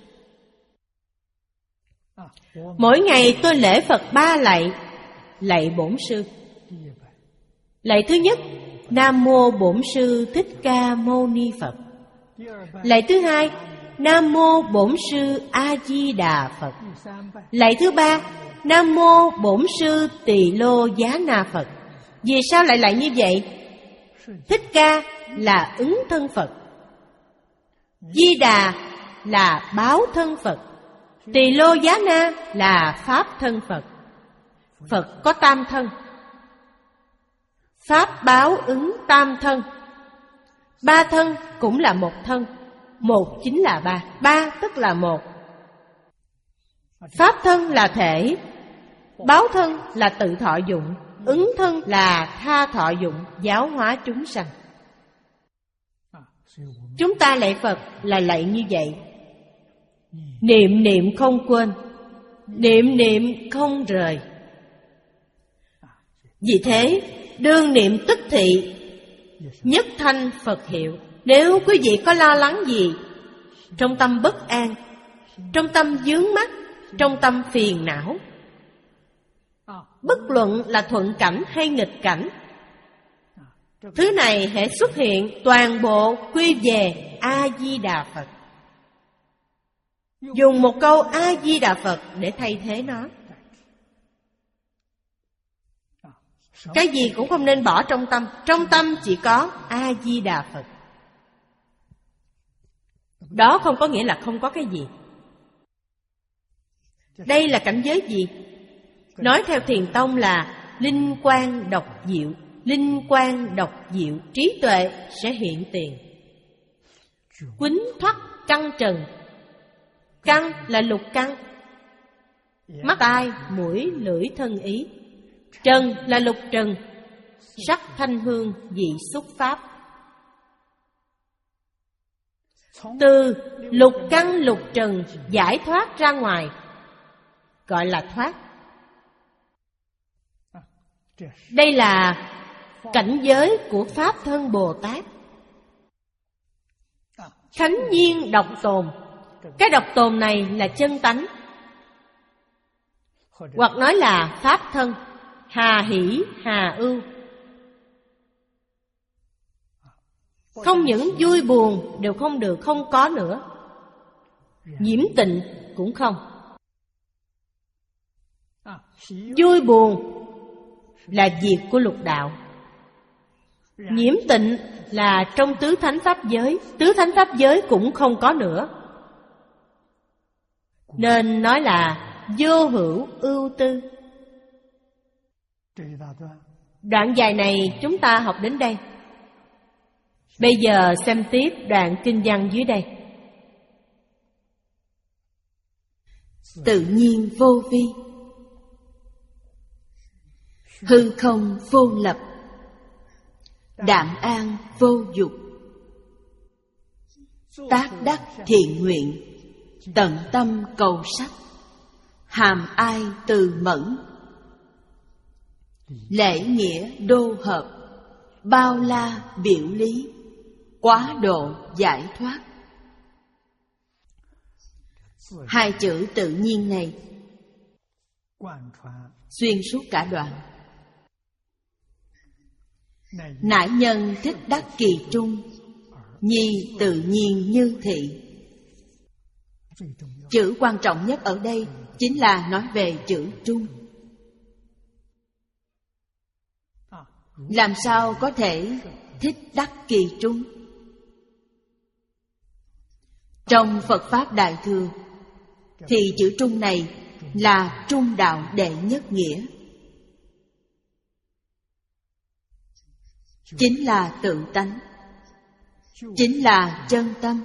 Speaker 2: Mỗi ngày tôi lễ Phật ba lạy, lạy bổn sư. Lạy thứ nhất, Nam Mô Bổn Sư Thích Ca Mâu Ni Phật. Lạy thứ hai, Nam Mô Bổn Sư A-di-đà Phật. Lạy thứ ba, Nam Mô Bổn Sư Tỳ Lô Giá Na Phật. Vì sao lại lạy như vậy? Thích Ca là ứng thân Phật, Di Đà là báo thân Phật, Tỳ Lô Giá Na là pháp thân Phật. Phật có tam thân, pháp báo ứng tam thân. Ba thân cũng là một thân, một chính là ba, ba tức là một. Pháp thân là thể, báo thân là tự thọ dụng, ứng thân là tha thọ dụng, giáo hóa chúng sanh. Chúng ta lạy Phật là lạy như vậy. Niệm niệm không quên, niệm niệm không rời. Vì thế, đương niệm tức thị, nhất thanh Phật hiệu. Nếu quý vị có lo lắng gì, trong tâm bất an, trong tâm vướng mắc, trong tâm phiền não, bất luận là thuận cảnh hay nghịch cảnh, thứ này hễ xuất hiện, toàn bộ quy về A-di-đà Phật. Dùng một câu A-di-đà Phật để thay thế nó. Cái gì cũng không nên bỏ trong tâm. Trong tâm chỉ có A-di-đà Phật. Đó không có nghĩa là không có cái gì. Đây là cảnh giới gì? Nói theo Thiền Tông là linh quang độc diệu. Linh quang độc diệu, trí tuệ sẽ hiện tiền. Quýnh thoát căn trần. Căn là lục căn: mắt, tai, mũi, lưỡi, thân, ý. Trần là lục trần: sắc, thanh, hương, vị, xúc, pháp. Từ lục căn lục trần giải thoát ra ngoài, gọi là thoát. Đây là cảnh giới của Pháp Thân Bồ Tát. Khánh nhiên độc tồn. Cái độc tồn này là chân tánh, hoặc nói là Pháp thân, hà hỷ, hà ưu. Không những vui buồn đều không được, không có nữa. Nhiễm tịnh cũng không. Vui buồn là việc của lục đạo. Nhiễm tịnh là trong tứ thánh pháp giới. Tứ thánh pháp giới cũng không có nữa. Nên nói là vô hữu ưu tư. Đoạn dài này chúng ta học đến đây. Bây giờ xem tiếp đoạn kinh văn dưới đây.
Speaker 1: Tự nhiên vô vi, hư không vô lập, đạm an vô dục, tác đắc thiện nguyện, tận tâm cầu sắc, hàm ai từ mẫn, lễ nghĩa đô hợp, bao la biểu lý, quá độ giải thoát. Hai chữ tự nhiên này xuyên suốt cả đoạn. Nại nhân thích đắc kỳ trung, nhi tự nhiên như thị. Chữ quan trọng nhất ở đây chính là nói về chữ trung. Làm sao có thể thích đắc kỳ trung? Trong Phật Pháp Đại Thừa thì chữ trung này là trung đạo đệ nhất nghĩa, chính là tự tánh, chính là chân tâm.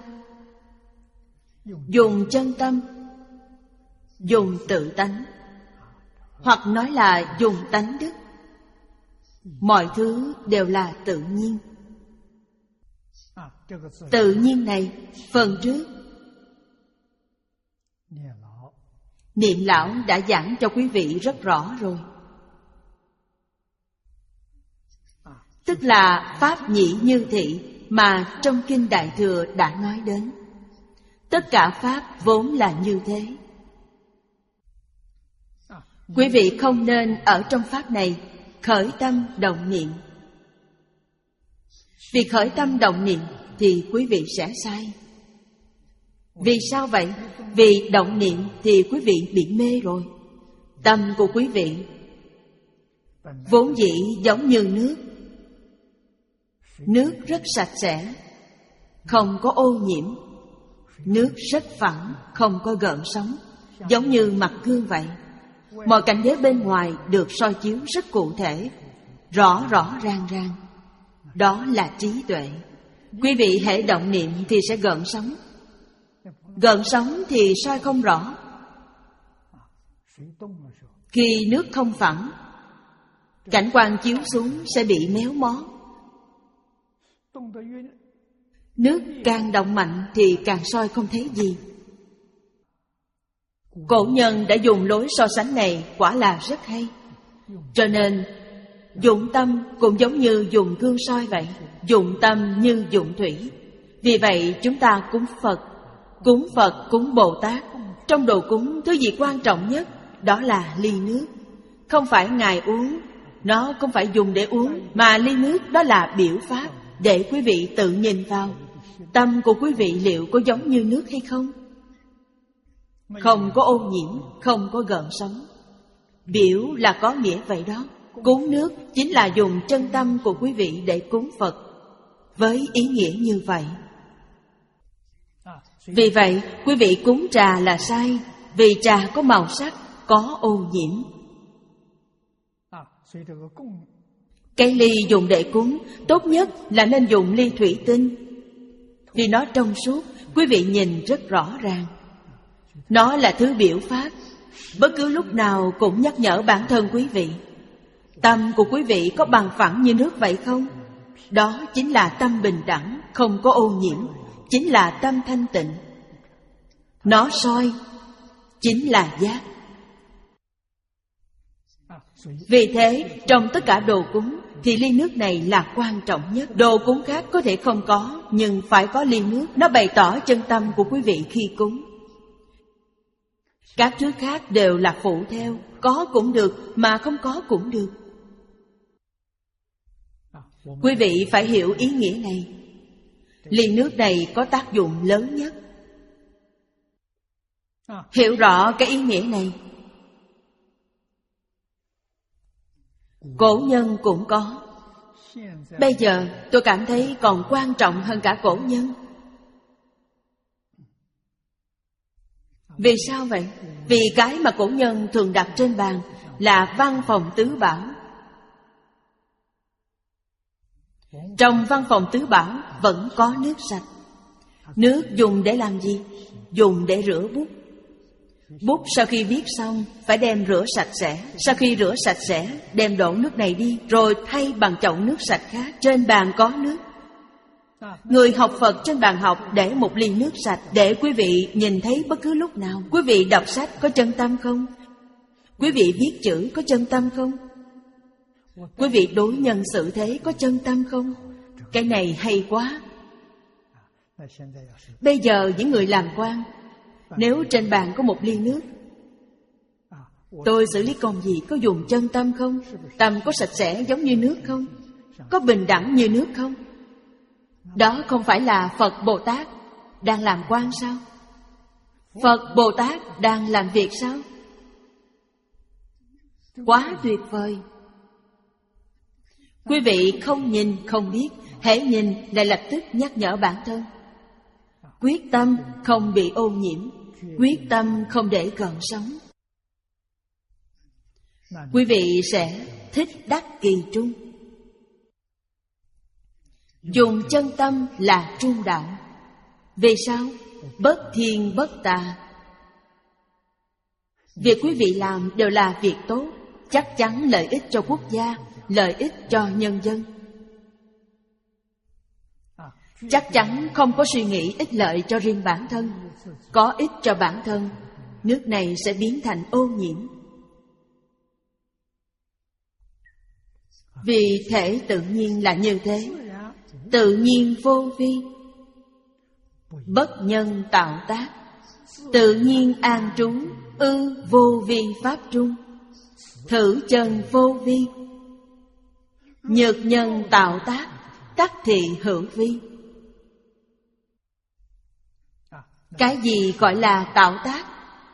Speaker 1: Dùng chân tâm, dùng tự tánh, hoặc nói là dùng tánh đức. Mọi thứ đều là tự nhiên. Tự nhiên này, phần trước Niệm lão đã giảng cho quý vị rất rõ rồi. tức là pháp nhĩ như thị mà trong Kinh Đại Thừa đã nói đến. Tất cả pháp vốn là như thế. Quý vị không nên ở trong pháp này khởi tâm động niệm. Vì khởi tâm động niệm thì quý vị sẽ sai. Vì sao vậy? Vì động niệm thì quý vị bị mê rồi. Tâm của quý vị vốn dĩ giống như nước. Nước rất sạch sẽ, không có ô nhiễm. Nước rất phẳng, không có gợn sóng, giống như mặt gương vậy. Mọi cảnh giới bên ngoài được soi chiếu rất cụ thể, rõ rõ ràng ràng. Đó là trí tuệ. Quý vị hễ động niệm thì sẽ gợn sóng. Gợn sóng thì soi không rõ. Khi nước không phẳng, cảnh quang chiếu xuống sẽ bị méo mó. Nước càng động mạnh thì càng soi không thấy gì. Cổ nhân đã dùng lối so sánh này quả là rất hay. Cho nên dụng tâm cũng giống như dùng gương soi vậy. Dụng tâm như dụng thủy. Vì vậy chúng ta cúng Phật, cúng Phật, cúng Bồ Tát. Trong đồ cúng, thứ gì quan trọng nhất đó là ly nước. Không phải Ngài uống, nó không phải dùng để uống, mà ly nước đó là biểu pháp, để quý vị tự nhìn vào. Tâm của quý vị liệu có giống như nước hay không? Không có ô nhiễm, không có gợn sóng. Biểu là có nghĩa vậy đó. Cúng nước chính là dùng chân tâm của quý vị để cúng Phật, với ý nghĩa như vậy. Vì vậy, quý vị cúng trà là sai, vì trà có màu sắc, có ô nhiễm. Cái ly dùng để cúng, tốt nhất là nên dùng ly thủy tinh. Vì nó trong suốt, quý vị nhìn rất rõ ràng. Nó là thứ biểu pháp, bất cứ lúc nào cũng nhắc nhở bản thân quý vị. Tâm của quý vị có bằng phẳng như nước vậy không? Đó chính là tâm bình đẳng, không có ô nhiễm, chính là tâm thanh tịnh. Nó soi, chính là giác. Vì thế, trong tất cả đồ cúng thì ly nước này là quan trọng nhất. Đồ cúng khác có thể không có, nhưng phải có ly nước. Nó bày tỏ chân tâm của quý vị khi cúng. Các thứ khác đều là phụ theo, có cũng được, mà không có cũng được. Quý vị phải hiểu ý nghĩa này. Ly nước này có tác dụng lớn nhất. Hiểu rõ cái ý nghĩa này. Cổ nhân cũng có. Bây giờ tôi cảm thấy còn quan trọng hơn cả cổ nhân. Vì sao vậy? Vì cái mà cổ nhân thường đặt trên bàn là văn phòng tứ bảo. Trong văn phòng tứ bảo vẫn có nước sạch. Nước dùng để làm gì? Dùng để rửa bút. Bút sau khi viết xong phải đem rửa sạch sẽ. Sau khi rửa sạch sẽ, đem đổ nước này đi, rồi thay bằng chậu nước sạch khác. Trên bàn có nước. Người học Phật trên bàn học để một ly nước sạch, để quý vị nhìn thấy bất cứ lúc nào. Quý vị đọc sách có chân tâm không? Quý vị viết chữ có chân tâm không? Quý vị đối nhân xử thế có chân tâm không? Cái này hay quá. Bây giờ những người làm quan, nếu trên bàn có một ly nước, tôi xử lý công việc có dùng chân tâm không? Tâm có sạch sẽ giống như nước không? Có bình đẳng như nước không? Đó không phải là Phật Bồ Tát đang làm quan sao? Phật Bồ Tát đang làm việc sao? Quá tuyệt vời. Quý vị không nhìn không biết, hễ nhìn lại lập tức nhắc nhở bản thân. Quyết tâm không bị ô nhiễm, quyết tâm không để gợn sóng. Quý vị sẽ thích đắc kỳ trung. Dùng chân tâm là trung đạo. Vì sao? Bất thiên bất tà. Việc quý vị làm đều là việc tốt, chắc chắn lợi ích cho quốc gia, lợi ích cho nhân dân. Chắc chắn không có suy nghĩ ích lợi cho riêng bản thân. Có ích cho bản thân, nước này sẽ biến thành ô nhiễm.
Speaker 2: Vì thể tự nhiên là như thế. Tự nhiên vô vi, bất nhân tạo tác. Tự nhiên an trú, ư vô vi pháp trung. Thử chân vô vi, nhược nhân tạo tác. Tắc thị hữu vi. Cái gì gọi là tạo tác?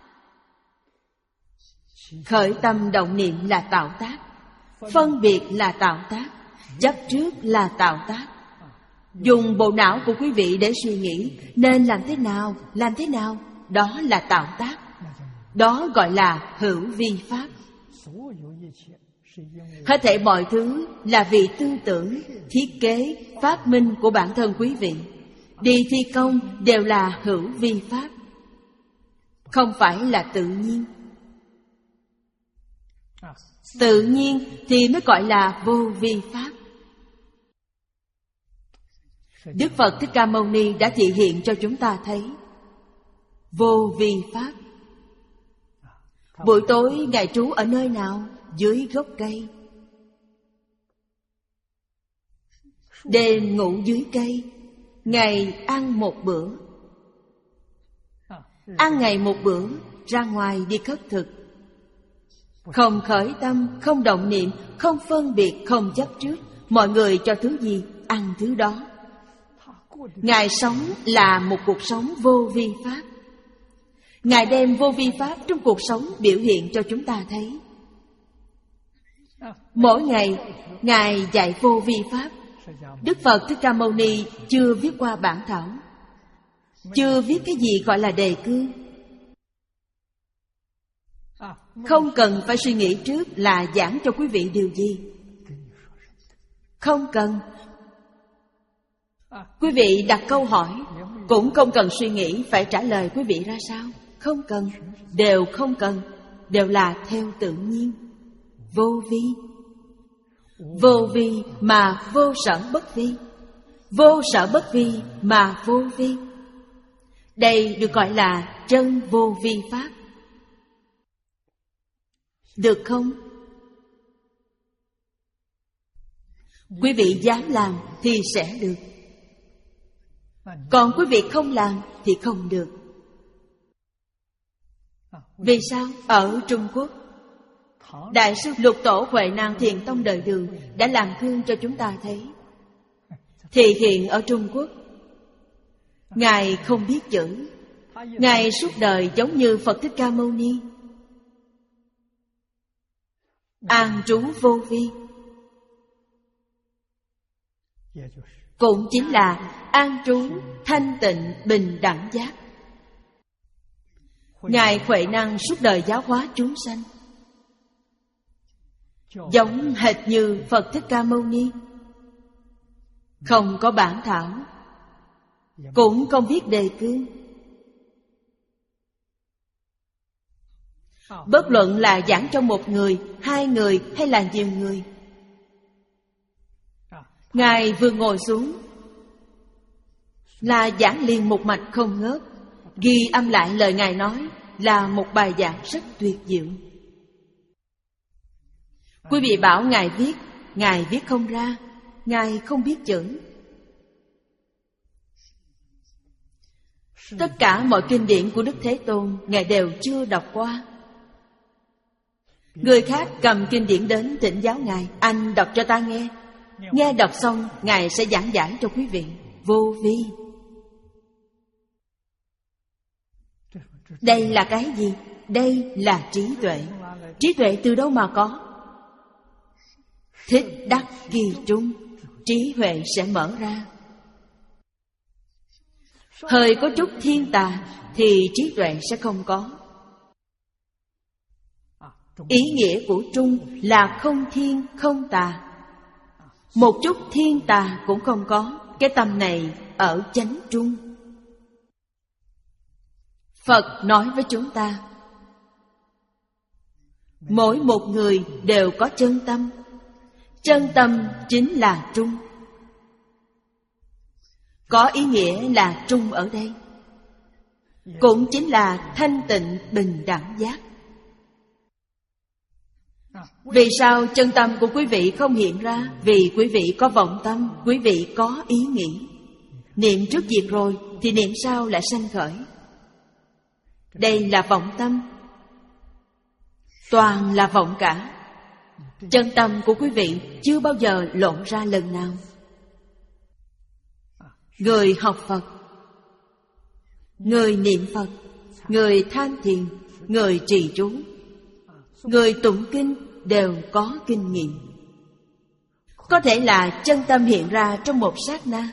Speaker 2: Khởi tâm động niệm là tạo tác. Phân biệt là tạo tác. Chấp trước là tạo tác. Dùng bộ não của quý vị để suy nghĩ nên làm thế nào, làm thế nào, đó là tạo tác. Đó gọi là hữu vi pháp. Hết thảy mọi thứ là vì tư tưởng, thiết kế, phát minh của bản thân quý vị. Đi thi công đều là hữu vi pháp, không phải là tự nhiên. Tự nhiên thì mới gọi là vô vi pháp. Đức Phật Thích Ca Mâu Ni đã thị hiện cho chúng ta thấy vô vi pháp. Buổi tối Ngài trú ở nơi nào? Dưới gốc cây. Đêm ngủ dưới cây. Ngày ăn một bữa. Ăn ngày một bữa, ra ngoài đi khất thực. Không khởi tâm, không động niệm, không phân biệt, không chấp trước. Mọi người cho thứ gì, ăn thứ đó. Ngài sống là một cuộc sống vô vi pháp. Ngài đem vô vi pháp trong cuộc sống biểu hiện cho chúng ta thấy. Mỗi ngày Ngài dạy vô vi pháp. Đức Phật Thích Ca Mâu Ni chưa viết qua bản thảo, chưa viết cái gì gọi là đề cương. Không cần phải suy nghĩ trước là giảng cho quý vị điều gì. Không cần. Quý vị đặt câu hỏi cũng không cần suy nghĩ phải trả lời quý vị ra sao. Không cần. Đều không cần. Đều là theo tự nhiên. Vô vi. Vô vi mà vô sở bất vi. Vô sở bất vi mà vô vi. Đây được gọi là chân vô vi pháp. Được không? Quý vị dám làm thì sẽ được. Còn quý vị không làm thì không được. Vì sao? Ở Trung Quốc, Đại sư Lục Tổ Huệ Năng Thiền Tông đời Đường đã làm gương cho chúng ta thấy. Thì hiện ở Trung Quốc, Ngài không biết chữ. Ngài suốt đời giống như Phật Thích Ca Mâu Ni, an trú vô vi. Cũng chính là an trú thanh tịnh bình đẳng giác. Ngài Huệ Năng suốt đời giáo hóa chúng sanh, giống hệt như Phật Thích Ca Mâu Ni. Không có bản thảo, cũng không viết đề cương. Bất luận là giảng cho một người, hai người hay là nhiều người, Ngài vừa ngồi xuống là giảng liền một mạch không ngớt. Ghi âm lại lời Ngài nói là một bài giảng rất tuyệt diệu. Quý vị bảo Ngài viết, Ngài viết không ra. Ngài không biết chữ. Tất cả mọi kinh điển của Đức Thế Tôn Ngài đều chưa đọc qua. Người khác cầm kinh điển đến thỉnh giáo Ngài, anh đọc cho ta nghe. Nghe đọc xong, Ngài sẽ giảng giải cho quý vị. Vô vi. Đây là cái gì? Đây là trí tuệ. Trí tuệ từ đâu mà có? Thích đắc kỳ trung, trí huệ sẽ mở ra. Hơi có chút thiên tà thì trí tuệ sẽ không có. Ý nghĩa của trung là không thiên không tà. Một chút thiên tà cũng không có. Cái tâm này ở chánh trung. Phật nói với chúng ta, mỗi một người đều có chân tâm. Chân tâm chính là trung. Có ý nghĩa là trung ở đây cũng chính là thanh tịnh bình đẳng giác. Vì sao chân tâm của quý vị không hiện ra? Vì quý vị có vọng tâm, quý vị có ý nghĩ. Niệm trước diệt rồi thì niệm sau lại sanh khởi. Đây là vọng tâm, toàn là vọng cả. Chân tâm của quý vị chưa bao giờ lộ ra lần nào. Người học Phật, người niệm Phật, người tham thiền, người trì chú, người tụng kinh đều có kinh nghiệm. Có thể là chân tâm hiện ra trong một sát na.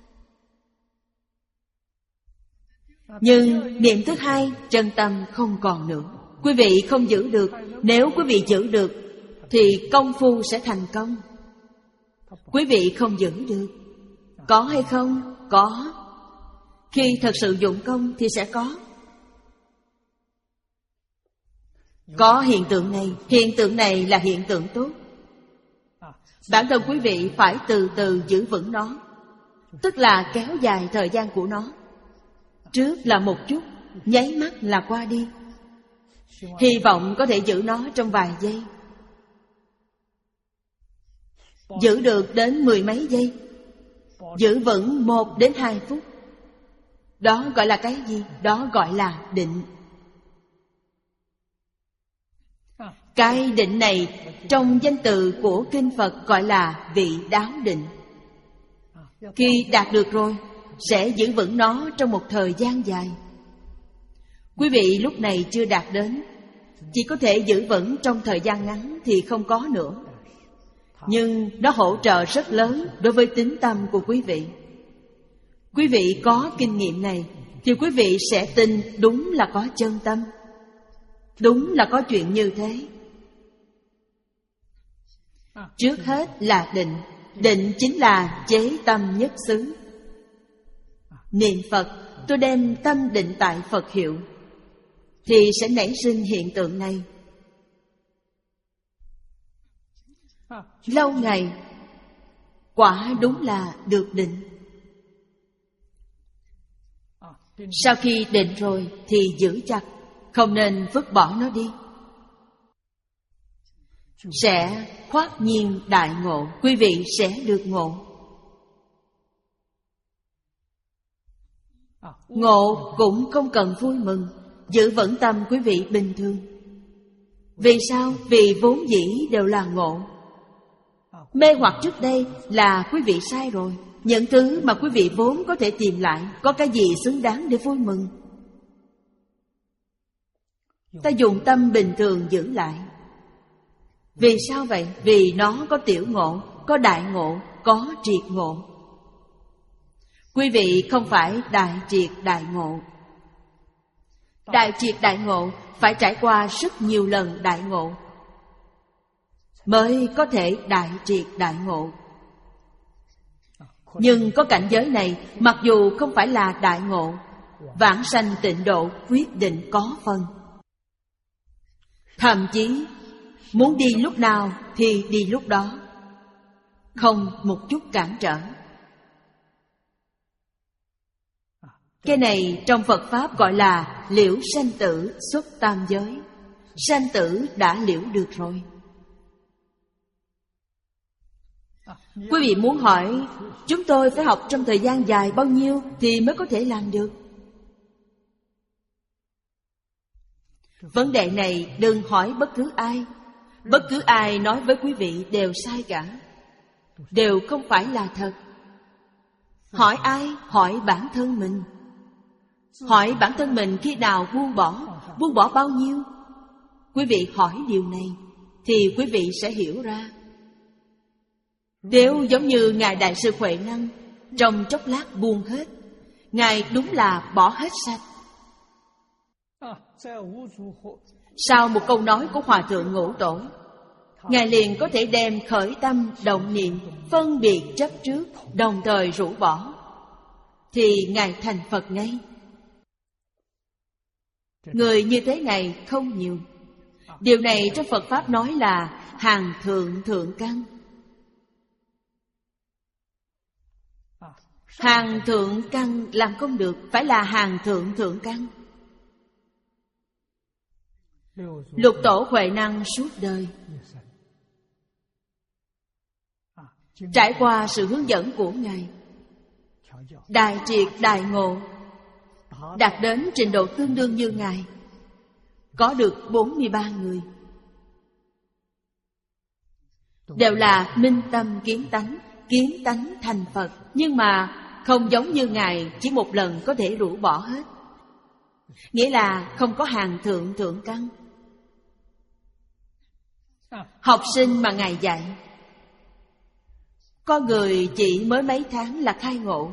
Speaker 2: Nhưng niệm thứ hai, chân tâm không còn nữa. Quý vị không giữ được. Nếu quý vị giữ được thì công phu sẽ thành công. Quý vị không giữ được. Có hay không? Có. Khi thật sự dụng công thì sẽ có. Có hiện tượng này. Hiện tượng này là hiện tượng tốt. Bản thân quý vị phải từ từ giữ vững nó, tức là kéo dài thời gian của nó. Trước là một chút, nháy mắt là qua đi. Hy vọng có thể giữ nó trong vài giây. Giữ được đến mười mấy giây, giữ vững một đến hai phút. Đó gọi là cái gì? Đó gọi là định. Cái định này trong danh từ của Kinh Phật gọi là vị đáo định. Khi đạt được rồi sẽ giữ vững nó trong một thời gian dài. Quý vị lúc này chưa đạt đến, chỉ có thể giữ vững trong thời gian ngắn thì không có nữa. Nhưng nó hỗ trợ rất lớn đối với tín tâm của quý vị. Quý vị có kinh nghiệm này thì quý vị sẽ tin đúng là có chân tâm, đúng là có chuyện như thế. Trước hết là định. Định chính là chế tâm nhất xứ. Niệm Phật, tôi đem tâm định tại Phật hiệu, thì sẽ nảy sinh hiện tượng này. Lâu ngày, quả đúng là được định. Sau khi định rồi thì giữ chặt, không nên vứt bỏ nó đi. Sẽ khoát nhiên đại ngộ. Quý vị sẽ được ngộ. Ngộ cũng không cần vui mừng. Giữ vững tâm quý vị bình thường. Vì sao? Vì vốn dĩ đều là ngộ. Mê hoặc trước đây là quý vị sai rồi. Những thứ mà quý vị vốn có thể tìm lại, có cái gì xứng đáng để vui mừng? Ta dùng tâm bình thường giữ lại. Vì sao vậy? Vì nó có tiểu ngộ, có đại ngộ, có triệt ngộ. Quý vị không phải đại triệt đại ngộ. Đại triệt đại ngộ phải trải qua rất nhiều lần đại ngộ mới có thể đại triệt đại ngộ. Nhưng có cảnh giới này, mặc dù không phải là đại ngộ, vãng sanh tịnh độ quyết định có phần. Thậm chí muốn đi lúc nào thì đi lúc đó, không một chút cản trở. Cái này trong Phật Pháp gọi là liễu sanh tử xuất tam giới. Sanh tử đã liễu được rồi. Quý vị muốn hỏi, chúng tôi phải học trong thời gian dài bao nhiêu thì mới có thể làm được? Vấn đề này đừng hỏi bất cứ ai. Bất cứ ai nói với quý vị đều sai cả, đều không phải là thật. Hỏi ai? Hỏi bản thân mình. Hỏi bản thân mình khi nào buông bỏ, buông bỏ bao nhiêu. Quý vị hỏi điều này thì quý vị sẽ hiểu ra. Nếu giống như Ngài Đại sư Huệ Năng, trong chốc lát buông hết, Ngài đúng là bỏ hết sạch. Sau một câu nói của Hòa Thượng Ngũ Tổ, Ngài liền có thể đem khởi tâm động niệm, phân biệt chấp trước, đồng thời rũ bỏ, thì Ngài thành Phật ngay. Người như thế này không nhiều. Điều này trong Phật Pháp nói là hàng thượng thượng căn. Hàng thượng căn làm không được, phải là hàng thượng thượng căn. Lục tổ Huệ Năng suốt đời trải qua sự hướng dẫn của Ngài, đại triệt đại ngộ, đạt đến trình độ tương đương như Ngài, có được bốn mươi ba người, đều là minh tâm kiến tánh, kiến tánh thành Phật. Nhưng mà không giống như Ngài chỉ một lần có thể rũ bỏ hết, nghĩa là không có hàng thượng thượng căn. Học sinh mà Ngài dạy, có người chỉ mới mấy tháng là khai ngộ,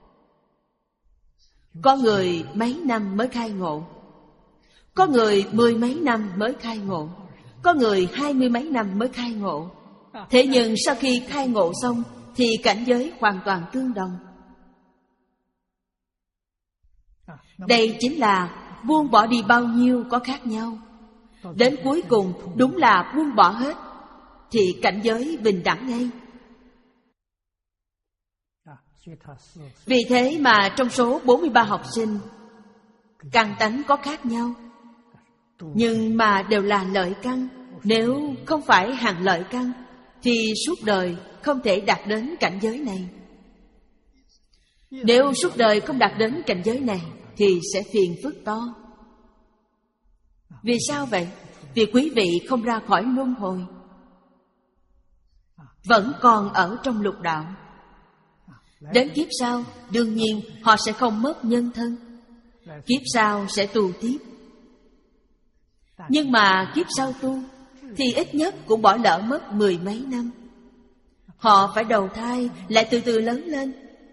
Speaker 2: có người mấy năm mới khai ngộ, có người mười mấy năm mới khai ngộ, có người hai mươi mấy năm mới khai ngộ. Thế nhưng sau khi khai ngộ xong thì cảnh giới hoàn toàn tương đồng. Đây chính là buông bỏ đi bao nhiêu có khác nhau, đến cuối cùng đúng là buông bỏ hết thì cảnh giới bình đẳng ngay. Vì thế mà trong số bốn mươi ba học sinh, căn tánh có khác nhau, nhưng mà đều là lợi căn. Nếu không phải hàng lợi căn thì suốt đời không thể đạt đến cảnh giới này. Nếu suốt đời không đạt đến cảnh giới này thì sẽ phiền phức to. Vì sao vậy? Vì quý vị không ra khỏi luân hồi, vẫn còn ở trong lục đạo. Đến kiếp sau, đương nhiên họ sẽ không mất nhân thân, kiếp sau sẽ tu tiếp. Nhưng mà kiếp sau tu thì ít nhất cũng bỏ lỡ mất mười mấy năm. Họ phải đầu thai, lại từ từ lớn lên.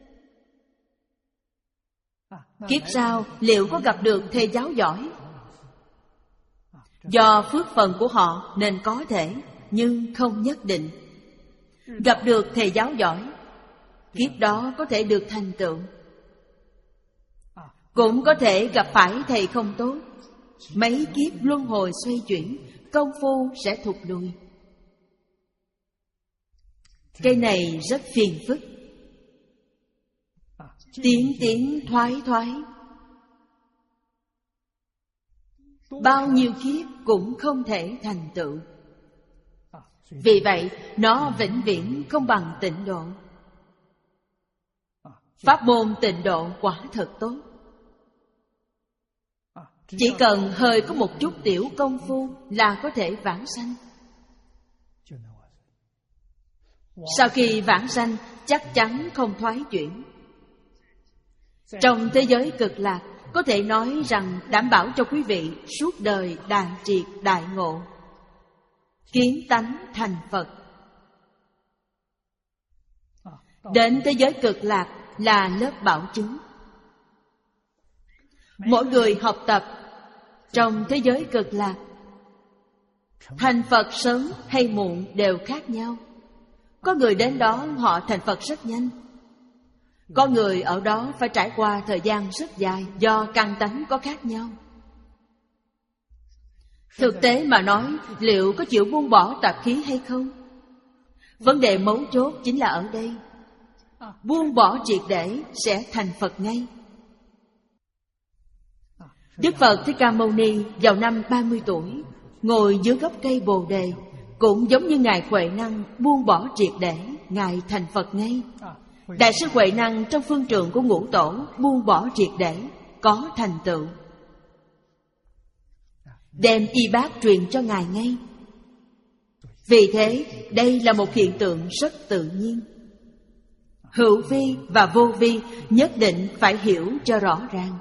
Speaker 2: Kiếp sau liệu có gặp được thầy giáo giỏi? Do phước phần của họ nên có thể, nhưng không nhất định. Gặp được thầy giáo giỏi, kiếp đó có thể được thành tựu. Cũng có thể gặp phải thầy không tốt, mấy kiếp luân hồi xoay chuyển, công phu sẽ thụt lùi. Cái này rất phiền phức, tiến tiến thoái thoái, bao nhiêu kiếp cũng không thể thành tựu. Vì vậy nó vĩnh viễn không bằng tịnh độ. Pháp môn tịnh độ quả thật tốt, chỉ cần hơi có một chút tiểu công phu là có thể vãng sanh. Sau khi vãng sanh chắc chắn không thoái chuyển. Trong thế giới cực lạc có thể nói rằng đảm bảo cho quý vị suốt đời đại triệt đại ngộ, kiến tánh thành Phật. Đến thế giới cực lạc là lớp bảo chứng. Mỗi người học tập trong thế giới cực lạc, thành Phật sớm hay muộn đều khác nhau. Có người đến đó họ thành Phật rất nhanh, có người ở đó phải trải qua thời gian rất dài, do căn tánh có khác nhau. Thực tế mà nói, liệu có chịu buông bỏ tạp khí hay không? Vấn đề mấu chốt chính là ở đây. Buông bỏ triệt để sẽ thành Phật ngay. Đức Phật Thích Ca Mâu Ni vào năm ba mươi tuổi, ngồi dưới gốc cây Bồ Đề, cũng giống như Ngài Huệ Năng buông bỏ triệt để, Ngài thành Phật ngay. Đại sư Huệ Năng trong phương trượng của Ngũ Tổ buông bỏ triệt để, có thành tựu, đem y bát truyền cho Ngài ngay. Vì thế đây là một hiện tượng rất tự nhiên. Hữu vi và vô vi nhất định phải hiểu cho rõ ràng,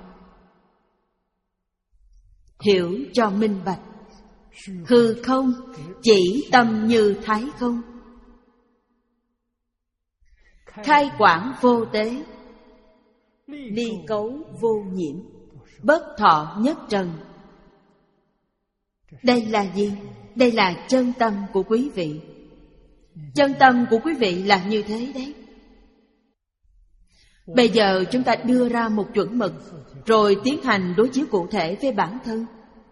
Speaker 2: hiểu cho minh bạch. Hư không chỉ tâm như thái không, khai quảng vô tế, ly cấu vô nhiễm, bất thọ nhất trần. Đây là gì? Đây là chân tâm của quý vị. Chân tâm của quý vị là như thế đấy. Bây giờ chúng ta đưa ra một chuẩn mực, rồi tiến hành đối chiếu cụ thể với bản thân,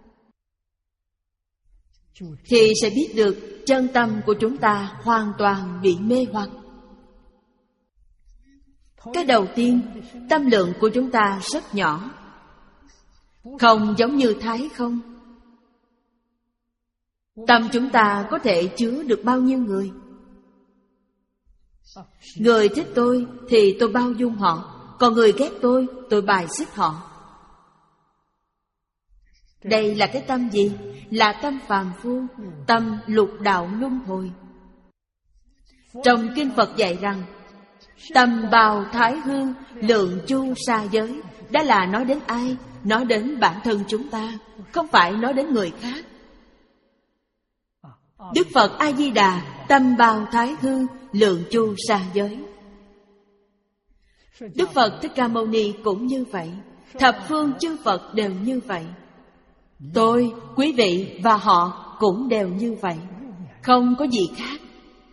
Speaker 2: thì sẽ biết được chân tâm của chúng ta hoàn toàn bị mê hoặc. Cái đầu tiên, tâm lượng của chúng ta rất nhỏ, không giống như thái không. Tâm chúng ta có thể chứa được bao nhiêu người? Người thích tôi thì tôi bao dung họ, còn người ghét tôi, tôi bài xích họ. Đây là cái tâm gì? Là tâm phàm phu, tâm lục đạo luân hồi. Trong kinh Phật dạy rằng tâm bào thái hư, lượng chu sa giới. Đó là nói đến ai? Nói đến bản thân chúng ta, không phải nói đến người khác. Đức Phật A-di-đà tâm bào thái hư, lượng chu sa giới. Đức Phật Thích Ca Mâu Ni cũng như vậy. Thập phương chư Phật đều như vậy. Tôi, quý vị và họ cũng đều như vậy, không có gì khác.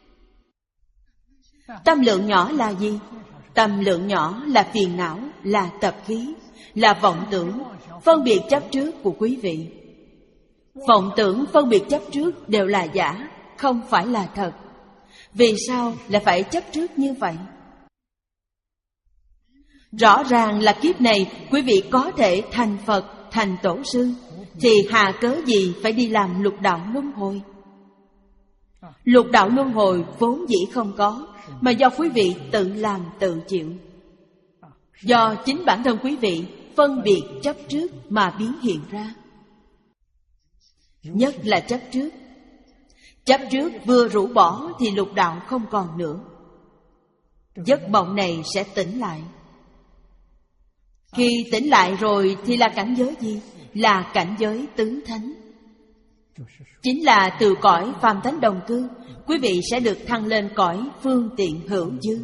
Speaker 2: Tâm lượng nhỏ là gì? Tâm lượng nhỏ là phiền não, là tập khí, là vọng tưởng, phân biệt chấp trước của quý vị. Vọng tưởng, phân biệt chấp trước đều là giả, không phải là thật. Vì sao lại phải chấp trước như vậy? Rõ ràng là kiếp này quý vị có thể thành Phật, thành Tổ sư, thì hà cớ gì phải đi làm lục đạo luân hồi? Lục đạo luân hồi vốn dĩ không có, mà do quý vị tự làm tự chịu. Do chính bản thân quý vị phân biệt chấp trước mà biến hiện ra. Nhất là chấp trước. Chấp trước vừa rũ bỏ thì lục đạo không còn nữa. Giấc mộng này sẽ tỉnh lại. Khi tỉnh lại rồi thì là cảnh giới gì? Là cảnh giới tứ thánh. Chính là từ cõi phàm thánh đồng cư, quý vị sẽ được thăng lên cõi phương tiện hữu dư.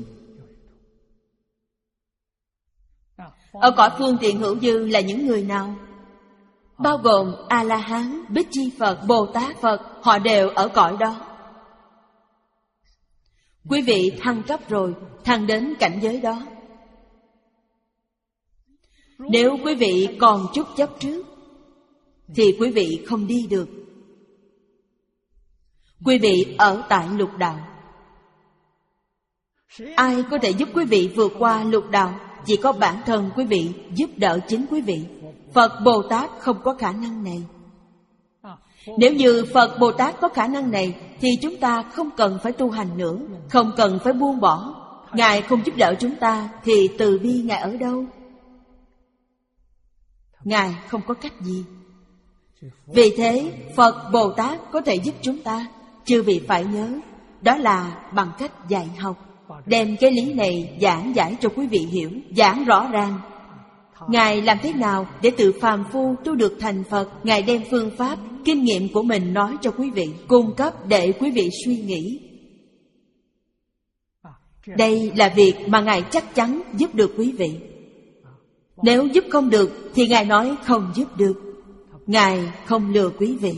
Speaker 2: Ở cõi phương tiện hữu dư là những người nào? Bao gồm A-la-hán, Bích Chi Phật, Bồ Tát Phật, họ đều ở cõi đó. Quý vị thăng cấp rồi, thăng đến cảnh giới đó. Nếu quý vị còn chút chấp trước thì quý vị không đi được. Quý vị ở tại lục đạo. Ai có thể giúp quý vị vượt qua lục đạo? Chỉ có bản thân quý vị giúp đỡ chính quý vị. Phật Bồ Tát không có khả năng này. Nếu như Phật Bồ Tát có khả năng này thì chúng ta không cần phải tu hành nữa, không cần phải buông bỏ. Ngài không giúp đỡ chúng ta thì từ bi Ngài ở đâu? Ngài không có cách gì. Vì thế Phật Bồ Tát có thể giúp chúng ta. Chư vị phải nhớ, đó là bằng cách dạy học, đem cái lý này giảng giải cho quý vị hiểu, giảng rõ ràng. Ngài làm thế nào để từ phàm phu tu được thành Phật? Ngài đem phương pháp, kinh nghiệm của mình nói cho quý vị, cung cấp để quý vị suy nghĩ. Đây là việc mà Ngài chắc chắn giúp được quý vị. Nếu giúp không được thì Ngài nói không giúp được. Ngài không lừa quý vị.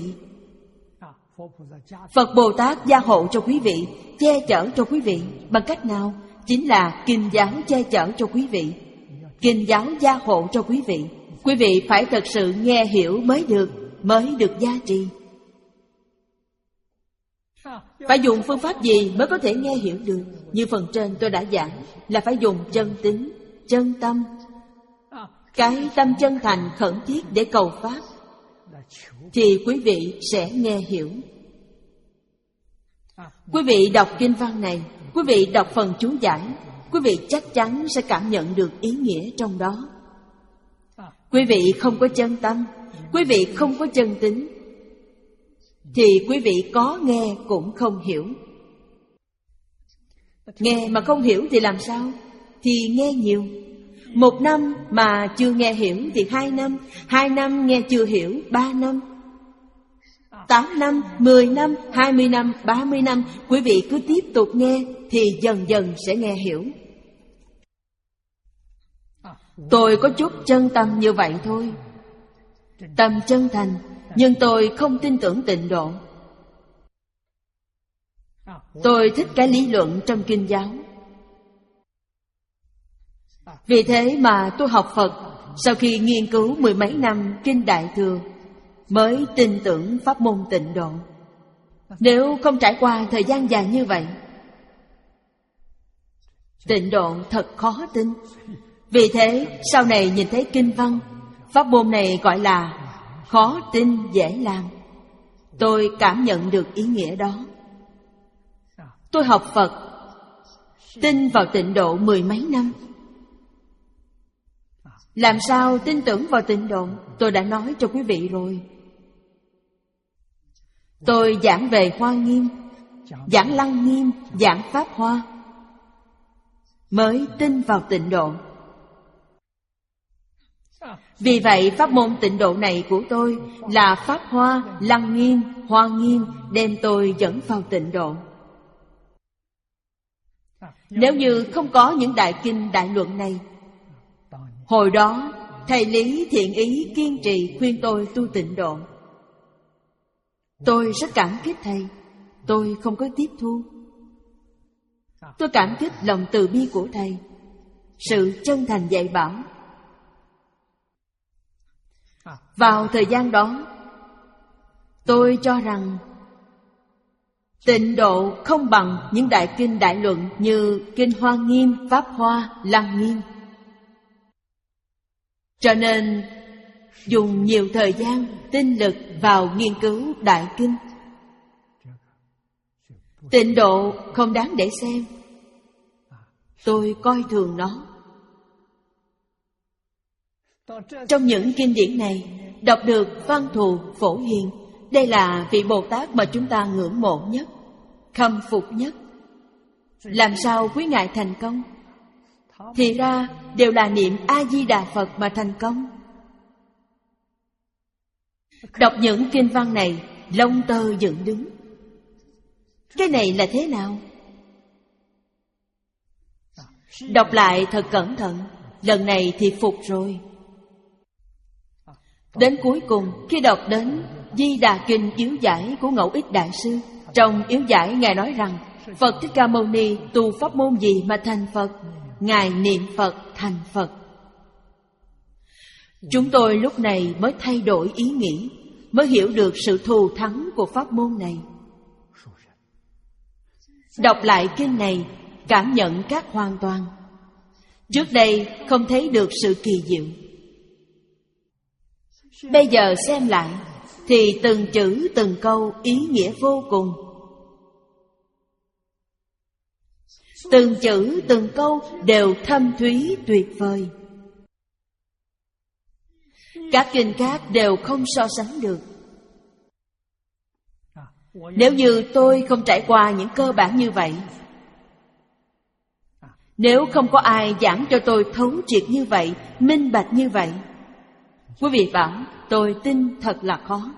Speaker 2: Phật Bồ Tát gia hộ cho quý vị, che chở cho quý vị. Bằng cách nào? Chính là kinh giáo che chở cho quý vị, kinh giáo gia hộ cho quý vị. Quý vị phải thật sự nghe hiểu mới được, mới được giá trị. Phải dùng phương pháp gì mới có thể nghe hiểu được? Như phần trên tôi đã giảng, là phải dùng chân tín, chân tâm. Cái tâm chân thành khẩn thiết để cầu pháp thì quý vị sẽ nghe hiểu. Quý vị đọc kinh văn này, quý vị đọc phần chú giải, quý vị chắc chắn sẽ cảm nhận được ý nghĩa trong đó. Quý vị không có chân tâm, quý vị không có chân tín thì quý vị có nghe cũng không hiểu. Nghe mà không hiểu thì làm sao? Thì nghe nhiều. Một năm mà chưa nghe hiểu thì hai năm, hai năm nghe chưa hiểu, ba năm, tám năm, mười năm, hai mươi năm, ba mươi năm. Quý vị cứ tiếp tục nghe thì dần dần sẽ nghe hiểu. Tôi có chút chân tâm như vậy thôi, tâm chân thành, nhưng tôi không tin tưởng tịnh độ. Tôi thích cái lý luận trong kinh giáo. Vì thế mà tôi học Phật, sau khi nghiên cứu mười mấy năm kinh Đại Thừa mới tin tưởng pháp môn tịnh độ. Nếu không trải qua thời gian dài như vậy, tịnh độ thật khó tin. Vì thế sau này nhìn thấy kinh văn, pháp môn này gọi là khó tin dễ làm.
Speaker 1: Tôi cảm nhận được ý nghĩa đó. Tôi học Phật, tin vào tịnh độ mười mấy năm. Làm sao tin tưởng vào tịnh độ? Tôi đã nói cho quý vị rồi. Tôi giảng về Hoa Nghiêm, giảng Lăng Nghiêm, giảng Pháp Hoa, mới tin vào tịnh độ. Vì vậy pháp môn tịnh độ này của tôi là Pháp Hoa, Lăng Nghiêm, Hoa Nghiêm đem tôi dẫn vào tịnh độ. Nếu như không có những đại kinh đại luận này, hồi đó thầy Lý Thiện Ý kiên trì khuyên tôi tu tịnh độ. Tôi rất cảm kích thầy. Tôi không có tiếp thu. Tôi cảm kích lòng từ bi của thầy, sự chân thành dạy bảo. Vào thời gian đó, tôi cho rằng tịnh độ không bằng những đại kinh đại luận như Kinh Hoa Nghiêm, Pháp Hoa, Lăng Nghiêm. Cho nên dùng nhiều thời gian, tinh lực vào nghiên cứu đại kinh. Tịnh độ không đáng để xem. Tôi coi thường nó. Trong những kinh điển này, đọc được Văn Thù Phổ Hiền. Đây là vị Bồ Tát mà chúng ta ngưỡng mộ nhất, khâm phục nhất. Làm sao quý ngài thành công? Thì ra đều là niệm A-di-đà Phật mà thành công. Đọc những kinh văn này, lông tơ dựng đứng. Cái này là thế nào? Đọc lại thật cẩn thận. Lần này thì phục rồi. Đến cuối cùng, khi đọc đến Di Đà Kinh yếu giải của Ngẫu Ích Đại Sư, trong yếu giải ngài nói rằng Phật Thích Ca Mâu Ni tu pháp môn gì mà thành Phật? Ngài niệm Phật thành Phật. Chúng tôi lúc này mới thay đổi ý nghĩ, mới hiểu được sự thù thắng của pháp môn này. Đọc lại kinh này, cảm nhận khác hoàn toàn. Trước đây không thấy được sự kỳ diệu. Bây giờ xem lại thì từng chữ từng câu ý nghĩa vô cùng. Từng chữ từng câu đều thâm thúy tuyệt vời. Các kinh khác đều không so sánh được. Nếu như tôi không trải qua những cơ bản như vậy, nếu không có ai giảng cho tôi thấu triệt như vậy, minh bạch như vậy, quý vị bảo tôi tin thật là khó.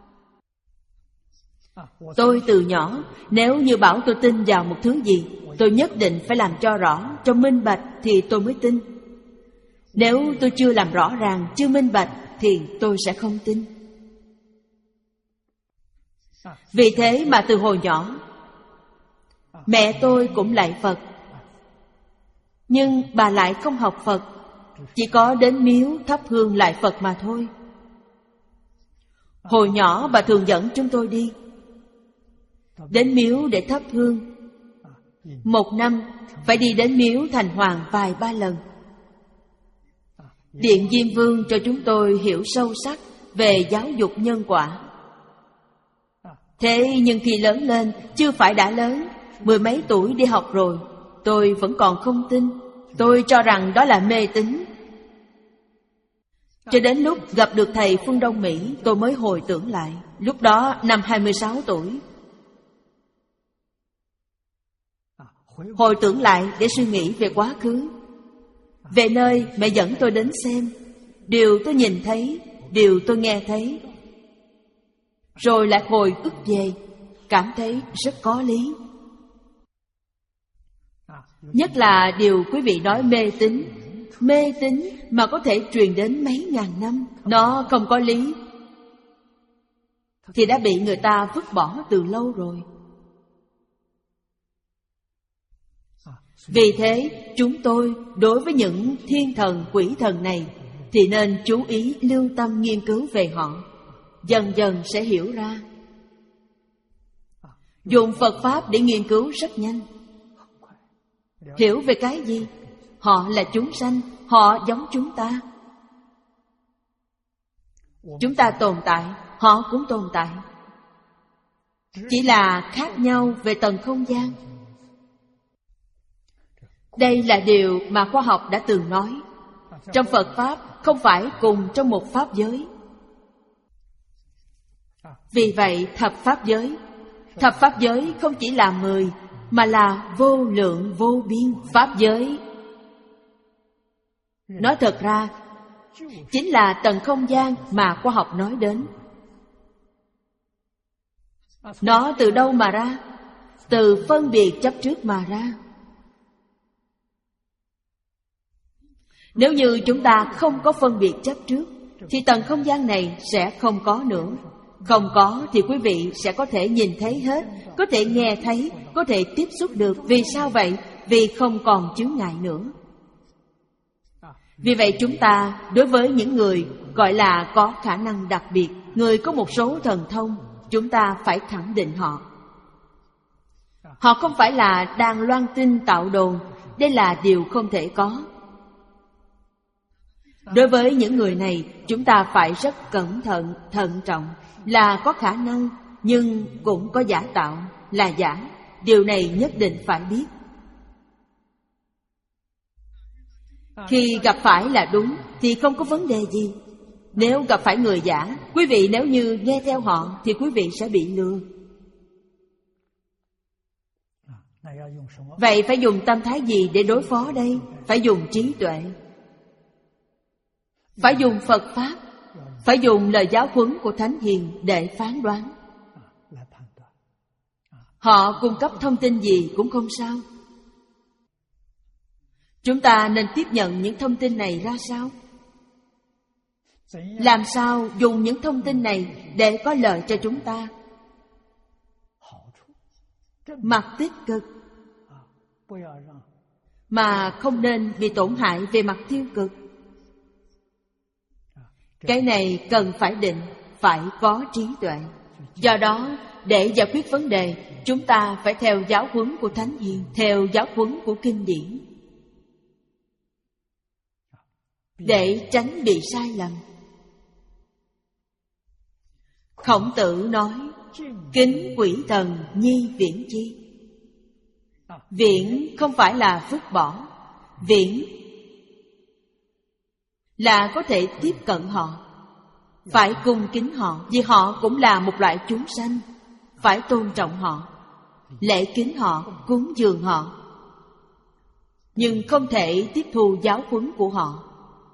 Speaker 1: Tôi từ nhỏ, nếu như bảo tôi tin vào một thứ gì, tôi nhất định phải làm cho rõ, cho minh bạch thì tôi mới tin. Nếu tôi chưa làm rõ ràng, chưa minh bạch thì tôi sẽ không tin. Vì thế mà từ hồi nhỏ, mẹ tôi cũng lạy Phật, nhưng bà lại không học Phật, chỉ có đến miếu thắp hương lạy Phật mà thôi. Hồi nhỏ bà thường dẫn chúng tôi đi đến miếu để thắp hương. Một năm phải đi đến miếu Thành Hoàng vài ba lần. Điện Diêm Vương cho chúng tôi hiểu sâu sắc về giáo dục nhân quả. Thế nhưng khi lớn lên, chưa phải đã lớn, mười mấy tuổi đi học rồi, tôi vẫn còn không tin. Tôi cho rằng đó là mê tín. Cho đến lúc gặp được thầy Phương Đông Mỹ, tôi mới hồi tưởng lại. Lúc đó năm hai mươi sáu tuổi. Hồi tưởng lại để suy nghĩ về quá khứ, về nơi mẹ dẫn tôi đến xem, điều tôi nhìn thấy, điều tôi nghe thấy. Rồi lại hồi ức về, cảm thấy rất có lý. Nhất là điều quý vị nói mê tín. Mê tín mà có thể truyền đến mấy ngàn năm, nó không có lý, thì đã bị người ta vứt bỏ từ lâu rồi. Vì thế, chúng tôi đối với những thiên thần, quỷ thần này thì nên chú ý lưu tâm nghiên cứu về họ. Dần dần sẽ hiểu ra. Dùng Phật Pháp để nghiên cứu rất nhanh. Hiểu về cái gì? Họ là chúng sanh, họ giống chúng ta. Chúng ta tồn tại, họ cũng tồn tại.
Speaker 2: chỉ là khác nhau về tầng không gian. Đây là điều mà khoa học đã từng nói. Trong Phật Pháp không phải cùng trong một Pháp giới. Vì vậy thập Pháp giới, thập Pháp giới không chỉ là mười, mà là vô lượng vô biên Pháp giới. Nói thật ra, chính là tầng không gian mà khoa học nói đến. Nó từ đâu mà ra? Từ phân biệt chấp trước mà ra. Nếu như chúng ta không có phân biệt chấp trước, thì tầng không gian này sẽ không có nữa. Không có thì quý vị sẽ có thể nhìn thấy hết, có thể nghe thấy, có thể tiếp xúc được. Vì sao vậy? Vì không còn chướng ngại nữa. Vì vậy chúng ta đối với những người gọi là có khả năng đặc biệt, người có một số thần thông, chúng ta phải khẳng định họ. Họ không phải là đang loan tin tạo đồn. Đây là điều không thể có. Đối với những người này, chúng ta phải rất cẩn thận, thận trọng. Là có khả năng, nhưng cũng có giả tạo, là giả. Điều này nhất định phải biết. Khi gặp phải là đúng thì không có vấn đề gì. Nếu gặp phải người giả, quý vị nếu như nghe theo họ thì quý vị sẽ bị lừa. Vậy phải dùng tâm thái gì để đối phó đây? Phải dùng trí tuệ, phải dùng Phật Pháp, phải dùng lời giáo huấn của Thánh Hiền để phán đoán. Họ cung cấp thông tin gì cũng không sao. Chúng ta nên tiếp nhận những thông tin này ra sao? Làm sao dùng những thông tin này để có lợi cho chúng ta? Mặt tích cực, mà không nên bị tổn hại về mặt tiêu cực. Cái này cần phải định, phải có trí tuệ. Do đó, để giải quyết vấn đề, chúng ta phải theo giáo huấn của Thánh Hiền, theo giáo huấn của kinh điển, để tránh bị sai lầm. Khổng Tử nói, kính quỷ thần nhi viễn chi. Viễn không phải là vứt bỏ. Viễn là có thể tiếp cận họ, phải cung kính họ, vì họ cũng là một loại chúng sanh. Phải tôn trọng họ, lễ kính họ, cúng dường họ, nhưng không thể tiếp thu giáo huấn của họ.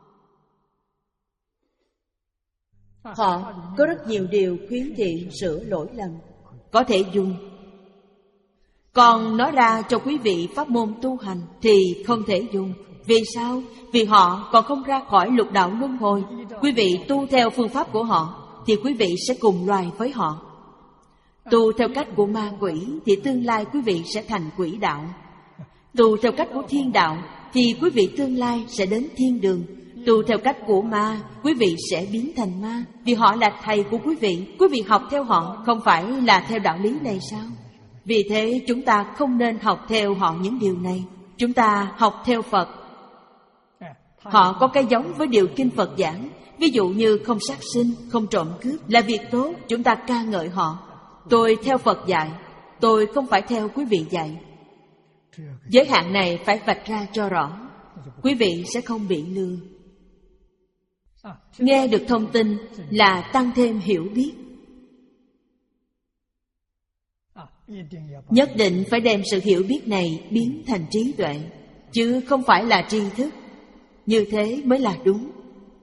Speaker 2: Họ có rất nhiều điều khuyến thị sửa lỗi lầm, có thể dùng. Còn nói ra cho quý vị pháp môn tu hành thì không thể dùng. Vì sao? Vì họ còn không ra khỏi lục đạo luân hồi. Quý vị tu theo phương pháp của họ thì quý vị sẽ cùng loài với họ. Tu theo cách của ma quỷ thì tương lai quý vị sẽ thành quỷ đạo. Tu theo cách của thiên đạo thì quý vị tương lai sẽ đến thiên đường. Tu theo cách của ma, quý vị sẽ biến thành ma. Vì họ là thầy của quý vị, quý vị học theo họ, không phải là theo đạo lý này sao? Vì thế chúng ta không nên học theo họ những điều này. Chúng ta học theo Phật. Họ có cái giống với điều kinh Phật giảng. Ví dụ như không sát sinh, không trộm cướp là việc tốt, chúng ta ca ngợi họ. Tôi theo Phật dạy, tôi không phải theo quý vị dạy. Giới hạn này phải vạch ra cho rõ, quý vị sẽ không bị lừa. Nghe được thông tin là tăng thêm hiểu biết. Nhất định phải đem sự hiểu biết này biến thành trí tuệ, chứ không phải là tri thức. Như thế mới là đúng.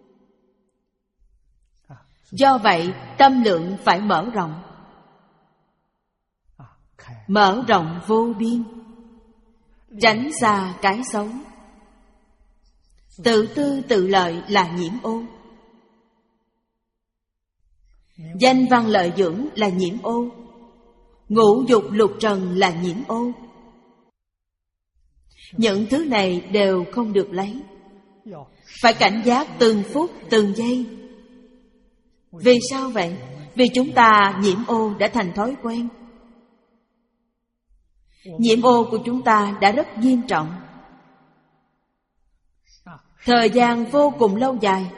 Speaker 2: Do vậy, tâm lượng phải mở rộng. Mở rộng vô biên, tránh xa cái xấu. Tự tư tự lợi là nhiễm ô. Danh văn lợi dưỡng là nhiễm ô. Ngũ dục lục trần là nhiễm ô. Những thứ này đều không được lấy. Phải cảnh giác từng phút từng giây. Vì sao vậy? Vì chúng ta nhiễm ô đã thành thói quen. Nhiễm ô của chúng ta đã rất nghiêm trọng. Thời gian vô cùng lâu dài,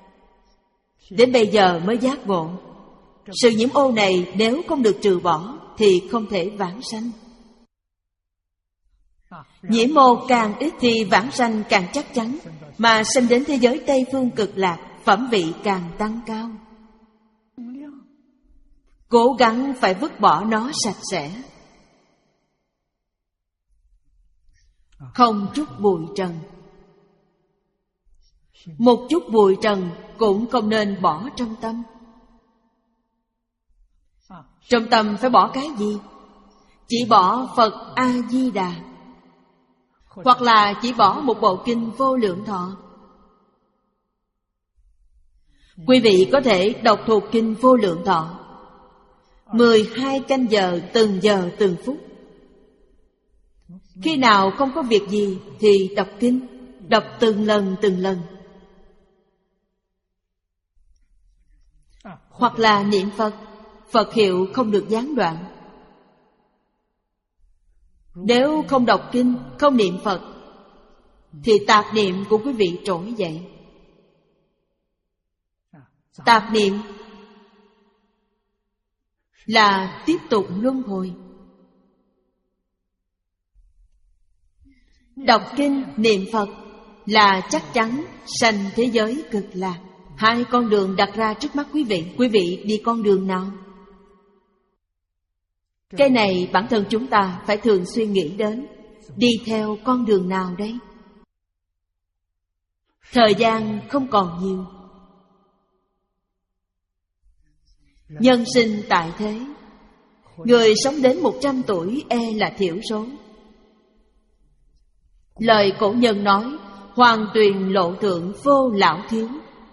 Speaker 2: đến bây giờ mới giác ngộ. Sự nhiễm ô này nếu không được trừ bỏ
Speaker 1: thì không thể vãng sanh. Nhiễm mô càng ít thì vãng sanh càng chắc chắn, mà sinh đến thế giới Tây Phương Cực Lạc, phẩm vị càng tăng cao. Cố gắng phải vứt bỏ nó sạch sẽ, không chút bụi trần. Một chút bụi trần cũng không nên bỏ trong tâm. Trong tâm phải bỏ cái gì? Chỉ bỏ Phật A-di-đà, hoặc là chỉ bỏ một bộ kinh Vô Lượng Thọ. Quý vị có thể đọc thuộc kinh Vô Lượng Thọ mười hai canh giờ, từng giờ từng phút. Khi nào không có việc gì thì đọc kinh, đọc từng lần từng lần. Hoặc là niệm Phật, Phật hiệu không được gián đoạn. Nếu không đọc kinh, không niệm Phật, thì tạp niệm của quý vị trỗi dậy. Tạp niệm là tiếp tục luân hồi. Đọc kinh, niệm Phật là chắc chắn sanh thế giới Cực Lạc. Hai con đường đặt ra trước mắt quý vị. Quý vị đi con đường nào? Cái này bản thân chúng ta phải thường xuyên nghĩ đến. Đi theo con đường nào đây? Thời gian không còn nhiều. Nhân sinh tại thế, người sống đến một trăm tuổi e là thiểu số. Lời cổ nhân nói, hoàng tuyền lộ thượng vô lão thiếu.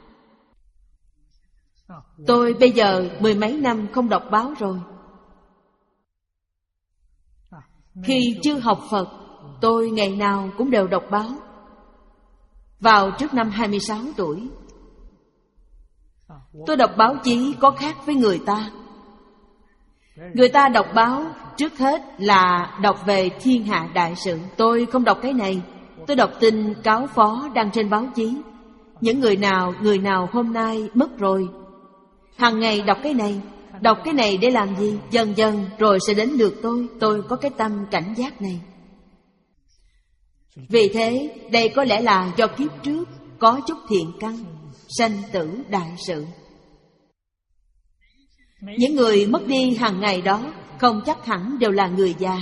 Speaker 1: Tôi bây giờ mười mấy năm không đọc báo rồi. Khi chưa học Phật, tôi ngày nào cũng đều đọc báo. Vào trước năm hai mươi sáu tuổi, tôi đọc báo chí có khác với người ta. Người ta đọc báo trước hết là đọc về thiên hạ đại sự. Tôi không đọc cái này. Tôi đọc tin cáo phó đăng trên báo chí. Những người nào, người nào hôm nay mất rồi. Hằng ngày đọc cái này. Đọc cái này để làm gì? Dần dần rồi sẽ đến lượt tôi. Tôi có cái tâm cảnh giác này. Vì thế, đây có lẽ là do kiếp trước có chút thiện căn, sanh tử đại sự. Những người mất đi hàng ngày đó không chắc hẳn đều là người già.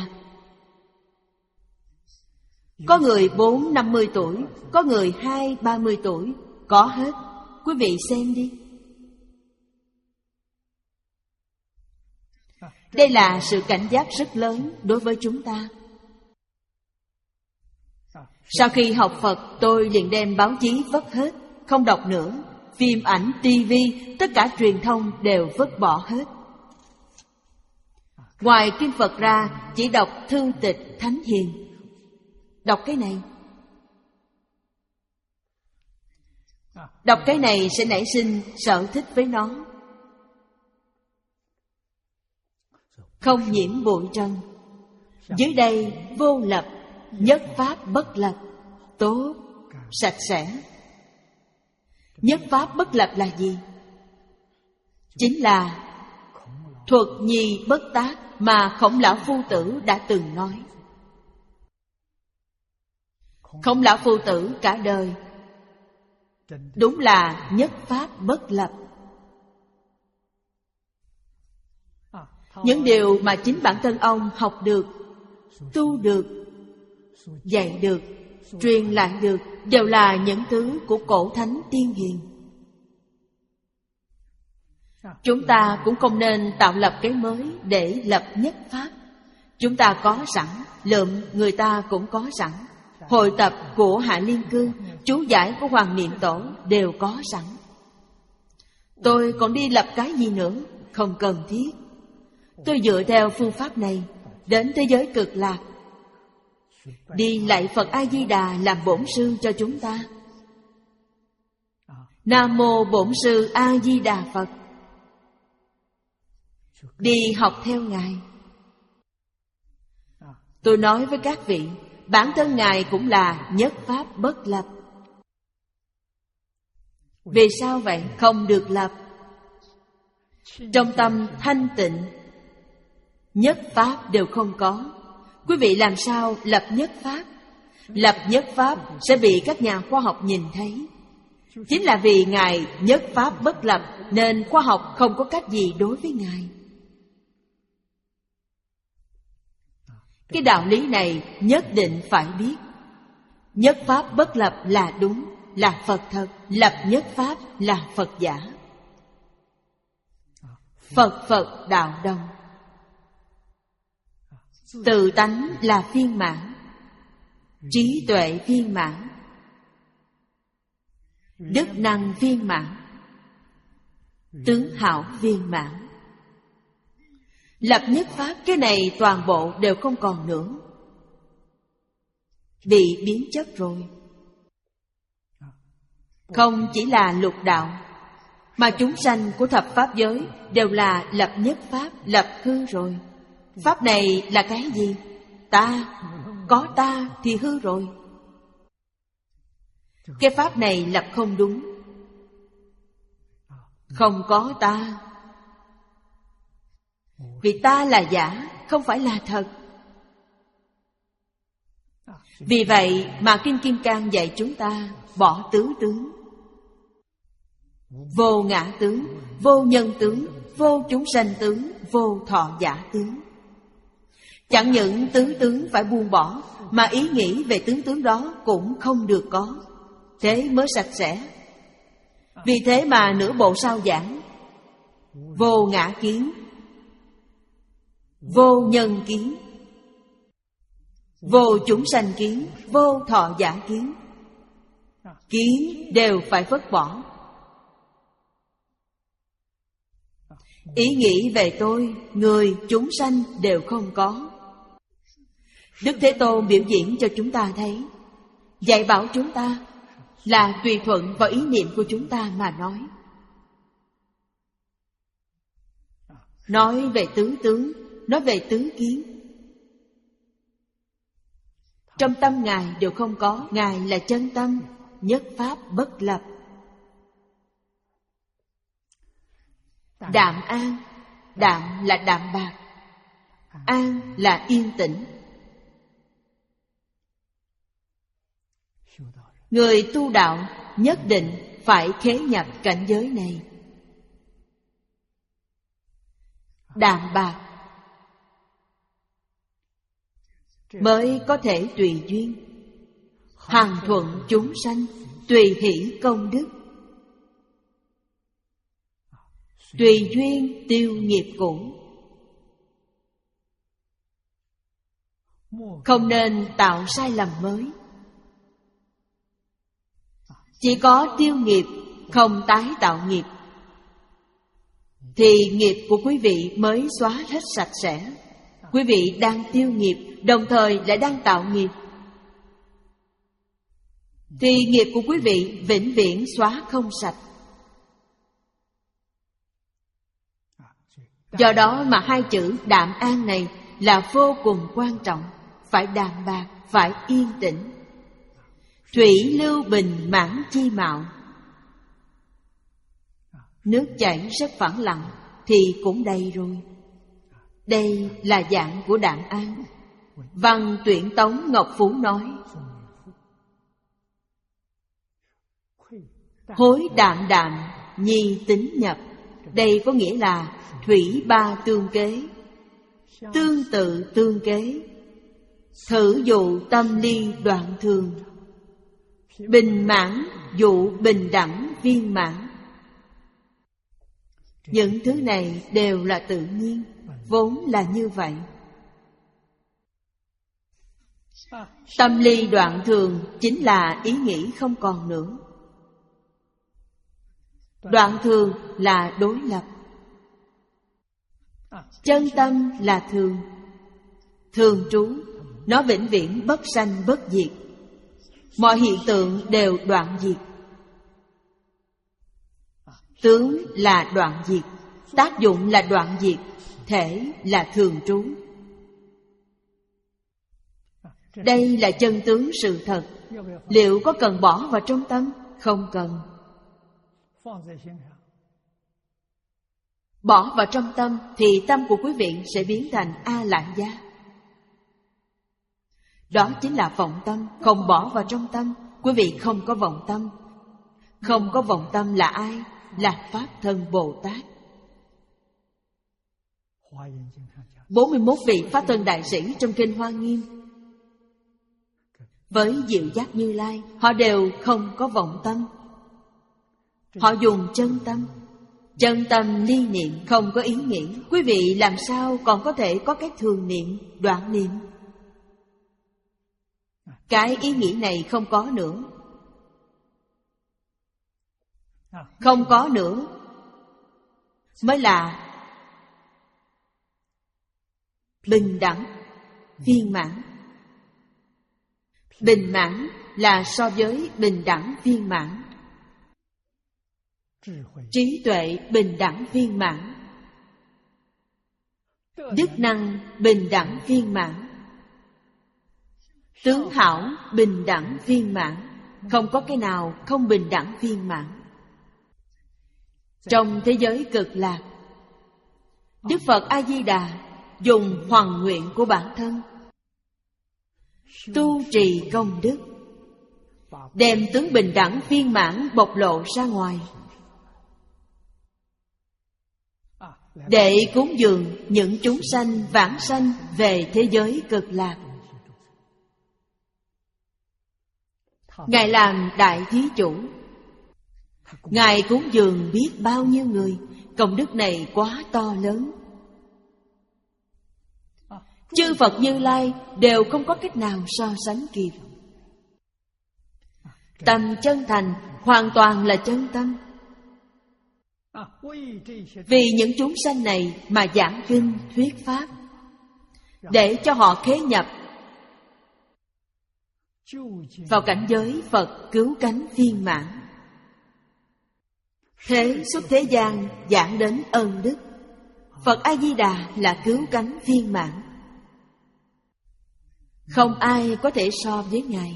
Speaker 1: Có người bốn năm mươi tuổi, có người hai ba mươi tuổi, có hết. Quý vị xem đi. Đây là sự cảnh giác rất lớn đối với chúng ta. Sau khi học Phật, tôi liền đem báo chí vứt hết, không đọc nữa. Phim ảnh, tivi, tất cả truyền thông đều vứt bỏ hết. Ngoài kinh Phật ra, chỉ đọc thư tịch Thánh Hiền. Đọc cái này. Đọc cái này sẽ nảy sinh sở thích với nó. Không nhiễm bụi trần. Dưới đây vô lập, nhất pháp bất lập. Tốt, sạch sẽ. Nhất pháp bất lập là gì? Chính là thuật nhi bất tác mà Khổng Lão Phu Tử đã từng nói. Khổng Lão Phu Tử cả đời đúng là nhất pháp bất lập. Những điều mà chính bản thân ông học được, tu được, dạy được, truyền lại được đều là những thứ của cổ thánh tiên hiền. Chúng ta cũng không nên tạo lập cái mới để lập nhất pháp. Chúng ta có sẵn, lượm người ta cũng có sẵn. Hội tập của Hạ Liên Cư, chú giải của Hoàng Niệm Tổ đều có sẵn. Tôi còn đi lập cái gì nữa? Không cần thiết. Tôi dựa theo phương pháp này đến thế giới Cực Lạc, đi lạy Phật A-di-đà làm bổn sư cho chúng ta. Nam mô bổn sư A-di-đà Phật. Đi học theo Ngài. Tôi nói với các vị, bản thân Ngài cũng là nhất pháp bất lập. Vì sao vậy? Không được lập. Trong tâm thanh tịnh,
Speaker 3: Nhất pháp đều không có. Quý vị làm sao lập nhất pháp? Lập nhất pháp sẽ bị các nhà khoa học nhìn thấy. Chính là vì Ngài nhất pháp bất lập, nên khoa học không có cách gì đối với Ngài. Cái đạo lý này nhất định phải biết. Nhất pháp bất lập là đúng, là Phật thật. Lập nhất pháp là Phật giả. Phật Phật đạo đồng. Tự tánh là viên mãn, trí tuệ viên mãn, đức năng viên mãn, tướng hảo viên mãn. Lập nhất pháp, cái này toàn bộ đều không còn nữa, bị biến chất rồi. Không chỉ là lục đạo, mà chúng sanh của thập pháp giới đều là lập nhất pháp, lập hư rồi. Pháp này là cái gì? Ta. Có ta thì hư rồi. Cái pháp này lập không đúng. Không có ta. Vì ta là giả, không phải là thật. Vì vậy mà Kinh Kim Cang dạy chúng ta bỏ tứ tướng. Vô ngã tướng, vô nhân tướng, vô chúng sanh tướng, vô thọ giả tướng. Chẳng những tứ tướng phải buông bỏ, mà ý nghĩ về tứ tướng đó cũng không được có. Thế mới sạch sẽ. Vì thế mà nửa bộ sau giảng vô ngã kiến, vô nhân kiến, vô chúng sanh kiến, vô thọ giả kiến. Kiến đều phải vứt bỏ. Ý nghĩ về tôi, người, chúng sanh đều không có. Đức Thế Tôn biểu diễn cho chúng ta thấy, dạy bảo chúng ta là tùy thuận vào ý niệm của chúng ta mà nói. Nói về tứ tướng, nói về tứ kiến, trong tâm Ngài đều không có. Ngài là chân tâm, nhất pháp bất lập. Đạm an, đạm là đạm bạc, an là yên tĩnh. Người tu đạo nhất định phải khế nhập cảnh giới này. Đạm bạc mới có thể tùy duyên, hằng thuận chúng sanh, tùy hỷ công đức, tùy duyên tiêu nghiệp cũ. Không nên tạo sai lầm mới. Chỉ có tiêu nghiệp, không tái tạo nghiệp, thì nghiệp của quý vị mới xóa hết sạch sẽ. Quý vị đang tiêu nghiệp, đồng thời lại đang tạo nghiệp, thì nghiệp của quý vị vĩnh viễn xóa không sạch. Do đó mà hai chữ đạm an này là vô cùng quan trọng. Phải đạm bạc, phải yên tĩnh. Thủy lưu bình mãn chi mạo. Nước chảy rất phẳng lặng thì cũng đầy rồi. Đây là dạng của đạm an. Văn Tuyển Tống Ngọc Phú nói, hối đạm đạm nhi tính nhập. Đây có nghĩa là thủy ba tương kế, tương tự tương kế, thử dụ tâm ly đoạn thường, bình mãn dụ bình đẳng viên mãn. Những thứ này đều là tự nhiên, vốn là như vậy. Tâm ly đoạn thường chính là ý nghĩ không còn nữa. Đoạn thường là đối lập. Chân tâm là thường. Thường trú, nó vĩnh viễn bất sanh bất diệt. Mọi hiện tượng đều đoạn diệt. Tướng là đoạn diệt, tác dụng là đoạn diệt, thể là thường trú. Đây là chân tướng sự thật. Liệu có cần bỏ vào trong tâm? Không cần. bỏ vào trong tâm thì tâm của quý vị sẽ biến thành A Lại Gia. Đó chính là vọng tâm. Không bỏ vào trong tâm, quý vị không có vọng tâm. Không có vọng tâm là ai? Là Pháp Thân Bồ Tát. bốn mươi mốt vị Pháp Thân Đại Sĩ trong Kinh Hoa Nghiêm với Diệu Giác Như Lai, họ đều không có vọng tâm. Họ dùng chân tâm. Chân tâm ly niệm, không có ý nghĩ. Quý vị làm sao còn có thể có cái thường niệm, đoạn niệm? Cái ý nghĩ này không có nữa. Không có nữa mới là bình đẳng, viên mãn. Bình mãn là so với bình đẳng viên mãn. Trí tuệ bình đẳng viên mãn, đức năng bình đẳng viên mãn, tướng hảo bình đẳng viên mãn. Không có cái nào không bình đẳng viên mãn. Trong thế giới cực lạc, Đức Phật A-di-đà dùng hoằng nguyện của bản thân tu trì công đức, đem tướng bình đẳng viên mãn bộc lộ ra ngoài, để cúng dường những chúng sanh vãng sanh về thế giới cực lạc. Ngài làm đại thí chủ, Ngài cúng dường biết bao nhiêu người. Công đức này quá to lớn, chư Phật Như Lai đều không có cách nào so sánh kịp. Tâm chân thành hoàn toàn là chân tâm. Vì những chúng sanh này mà giảng kinh thuyết pháp, để cho họ khế nhập vào cảnh giới Phật cứu cánh viên mãn. Thế xuất thế gian giảng đến ân đức. Phật A-di-đà là cứu cánh viên mãn, không ai có thể so với Ngài.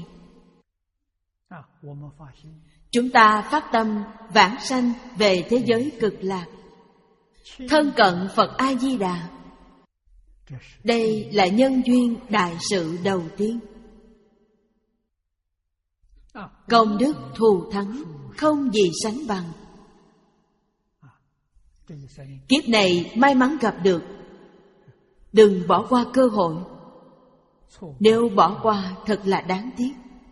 Speaker 3: Chúng ta phát tâm vãng sanh về thế giới cực lạc, thân cận Phật A-di-đà. Đây là nhân duyên đại sự đầu tiên. Công đức thù thắng không gì sánh bằng. Kiếp này may mắn gặp được, đừng bỏ qua cơ hội. Nếu bỏ qua thật là đáng tiếc.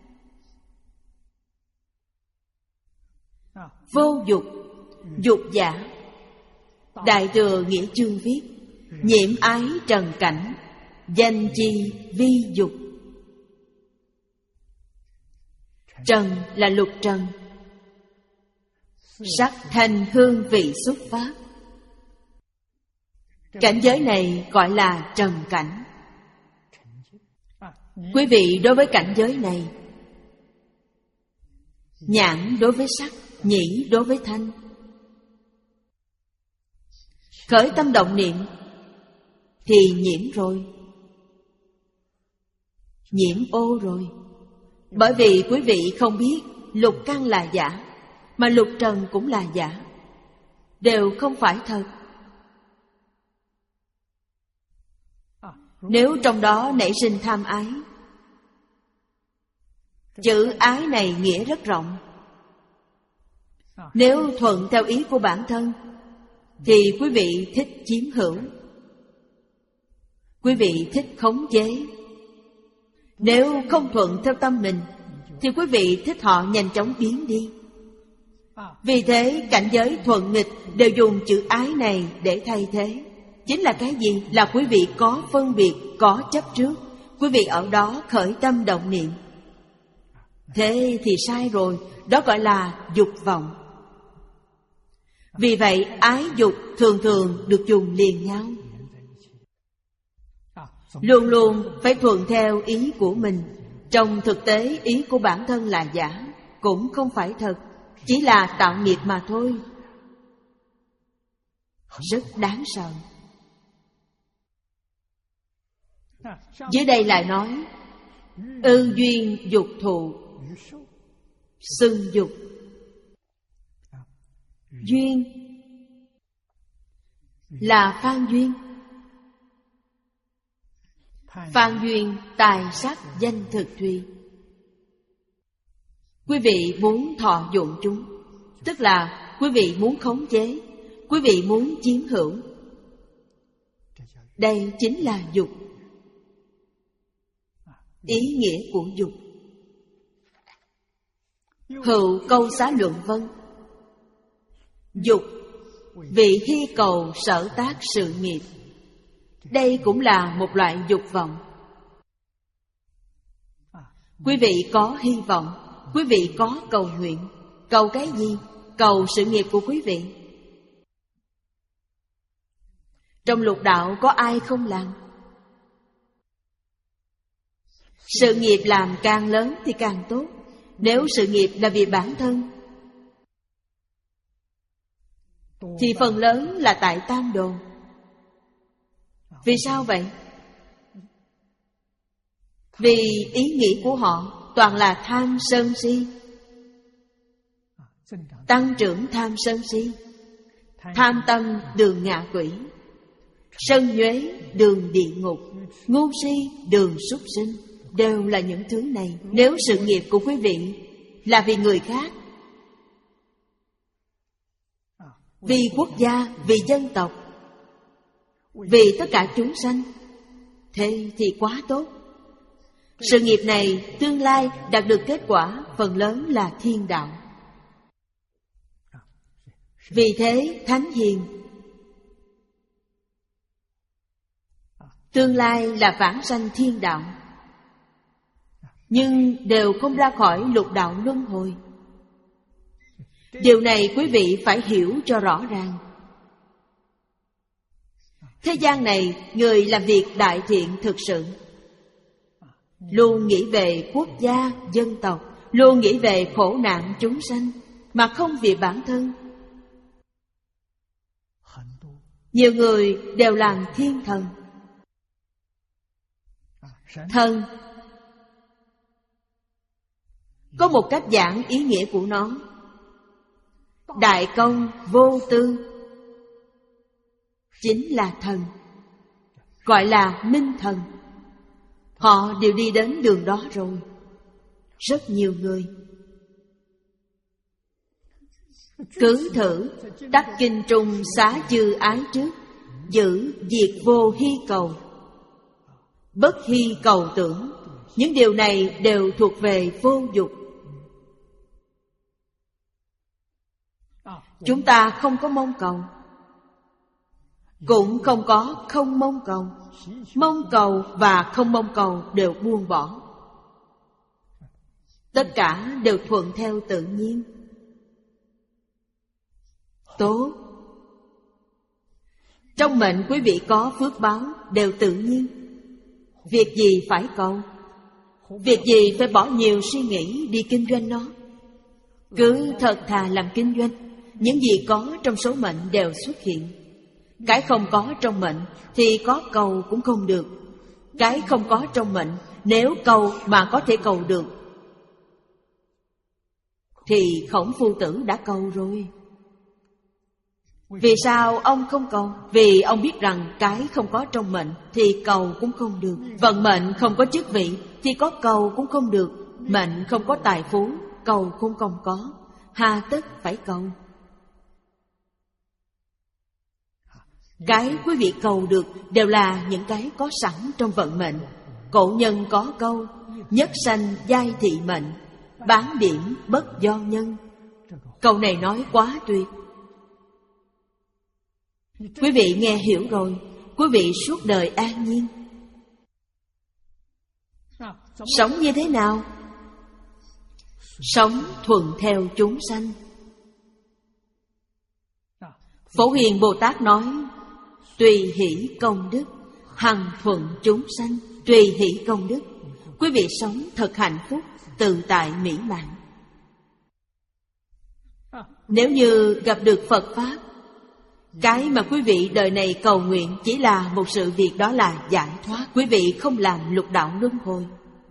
Speaker 3: Vô dục, dục giả. Đại Thừa Nghĩa Chương viết: nhiễm ái trần cảnh, danh chi vi dục. Trần là lục trần, sắc thanh hương vị xuất phát. Cảnh giới này gọi là trần cảnh. Quý vị đối với cảnh giới này, nhãn đối với sắc, nhĩ đối với thanh, khởi tâm động niệm thì nhiễm rồi, nhiễm ô rồi. Bởi vì quý vị không biết lục căn là giả, mà lục trần cũng là giả, đều không phải thật. Nếu trong đó nảy sinh tham ái, chữ ái này nghĩa rất rộng. Nếu thuận theo ý của bản thân thì quý vị thích chiếm hữu, quý vị thích khống chế. Nếu không thuận theo tâm mình thì quý vị thích họ nhanh chóng biến đi. Vì thế cảnh giới thuận nghịch đều dùng chữ ái này để thay thế. Chính là cái gì? Là quý vị có phân biệt, có chấp trước. Quý vị ở đó khởi tâm động niệm. Thế thì sai rồi, đó gọi là dục vọng. Vì vậy ái dục thường thường được dùng liền nhau. Luôn luôn phải thuận theo ý của mình. Trong thực tế ý của bản thân là giả, cũng không phải thật, chỉ là tạo nghiệp mà thôi. Rất đáng sợ. Dưới đây lại nói: ư duyên dục thụ, xưng dục. Duyên là phan duyên. Phan duyên tài sắc danh thực thùy. Quý vị muốn thọ dụng chúng, tức là quý vị muốn khống chế, quý vị muốn chiếm hữu. Đây chính là dục. Ý nghĩa của dục. Hữu câu xá luận vân. Dục vì hy cầu sở tác sự nghiệp. Đây cũng là một loại dục vọng. Quý vị có hy vọng, quý vị có cầu nguyện. Cầu cái gì? Cầu sự nghiệp của quý vị. Trong lục đạo có ai không làm? Sự nghiệp làm càng lớn thì càng tốt. Nếu sự nghiệp là vì bản thân thì phần lớn là tại tam đồ. Vì sao vậy? Vì ý nghĩ của họ toàn là tham sân si. Tăng trưởng tham sân si. Tham tâm đường ngạ quỷ, sân nhuế đường địa ngục, ngu si đường súc sinh. Đều là những thứ này. Nếu sự nghiệp của quý vị là vì người khác, vì quốc gia, vì dân tộc, vì tất cả chúng sanh, thế thì quá tốt. Sự nghiệp này tương lai đạt được kết quả phần lớn là thiên đạo. Vì thế thánh hiền tương lai là vãng sanh thiên đạo, nhưng đều không ra khỏi lục đạo luân hồi. Điều này quý vị phải hiểu cho rõ ràng. Thế gian này, người làm việc đại thiện thực sự luôn nghĩ về quốc gia, dân tộc, luôn nghĩ về khổ nạn chúng sanh, mà không vì bản thân. Nhiều người đều làm thiên thần. Thần có một cách giảng ý nghĩa của nó. Đại công vô tư chính là thần, gọi là minh thần. Họ đều đi đến đường đó rồi. Rất nhiều người. Cứ thử đắc kinh trung xá chư ái trước, giữ diệt vô hy cầu, bất hy cầu tưởng. Những điều này đều thuộc về vô dục. Chúng ta không có mong cầu, cũng không có không mong cầu. Mong cầu và không mong cầu đều buông bỏ. Tất cả đều thuận theo tự nhiên. Tốt. Trong mệnh quý vị có phước báo đều tự nhiên. Việc gì phải cầu, việc gì phải bỏ nhiều suy nghĩ đi kinh doanh nó. Cứ thật thà làm kinh doanh. Những gì có trong số mệnh đều xuất hiện. Cái không có trong mệnh thì có cầu cũng không được. Cái không có trong mệnh, nếu cầu mà có thể cầu được thì Khổng Phu Tử đã cầu rồi. Vì sao ông không cầu? Vì ông biết rằng cái không có trong mệnh thì cầu cũng không được. Vận mệnh không có chức vị thì có cầu cũng không được. Mệnh không có tài phú, cầu cũng không có. Hà tất phải cầu. Cái quý vị cầu được đều là những cái có sẵn trong vận mệnh. Cổ nhân có câu: nhất sanh giai thị mệnh, bán điểm bất do nhân. Câu này nói quá tuyệt. Quý vị nghe hiểu rồi, quý vị suốt đời an nhiên. Sống như thế nào? Sống thuận theo chúng sanh. Phổ Hiền Bồ Tát nói: tùy hỷ công đức, hằng thuận chúng sanh. Tùy hỷ công đức, quý vị sống thật hạnh phúc, tự tại mỹ mãn. Nếu như gặp được Phật Pháp, cái mà quý vị đời này cầu nguyện chỉ là một sự việc, đó là giải thoát. Quý vị không làm lục đạo luân hồi.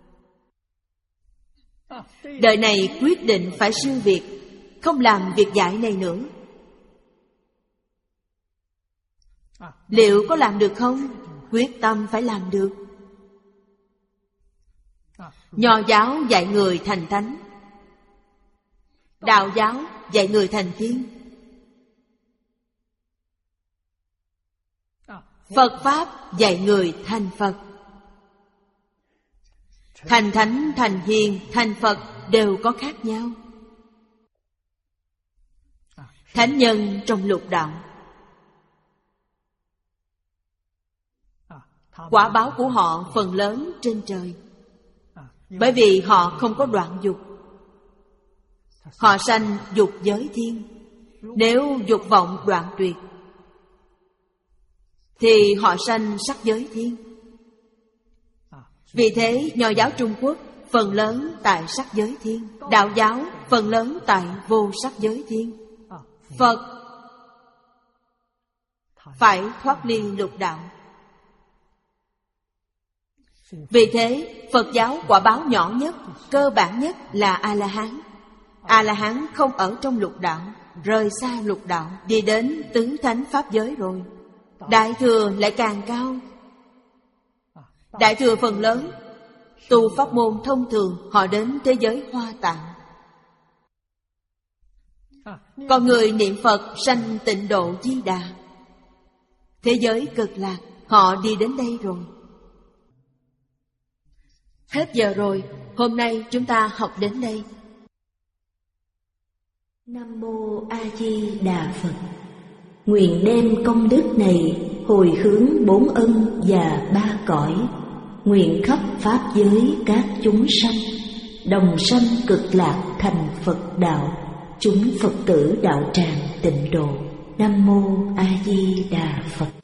Speaker 3: Đời này quyết định phải siêu việt, không làm việc giải này nữa. Liệu có làm được không? Quyết tâm phải làm được. Nho giáo dạy người thành thánh, đạo giáo dạy người thành tiên. Phật Pháp dạy người thành Phật. Thành thánh, thành hiền, thành Phật đều có khác nhau. Thánh nhân trong lục đạo, quả báo của họ phần lớn trên trời. Bởi vì họ không có đoạn dục. Họ sanh dục giới thiên. Nếu dục vọng đoạn tuyệt thì họ sanh sắc giới thiên. Vì thế Nho giáo Trung Quốc phần lớn tại sắc giới thiên, đạo giáo phần lớn tại vô sắc giới thiên. Phật phải thoát ly lục đạo. Vì thế Phật giáo quả báo nhỏ nhất, cơ bản nhất là A-la-hán. A-la-hán không ở trong lục đạo, rời xa lục đạo, đi đến tứ thánh pháp giới rồi. Đại thừa lại càng cao. Đại thừa phần lớn tu pháp môn thông thường, họ đến thế giới Hoa Tạng. Còn người niệm Phật sanh Tịnh Độ Di Đà, thế giới Cực Lạc, họ đi đến đây rồi. Hết giờ rồi, hôm nay chúng ta học đến đây.
Speaker 1: Nam Mô A Di Đà Phật. Nguyện đem công đức này hồi hướng bốn ân và ba cõi, nguyện khắp pháp giới các chúng sanh đồng sanh Cực Lạc thành Phật đạo, chúng Phật tử đạo tràng Tịnh Độ. Nam Mô A Di Đà Phật.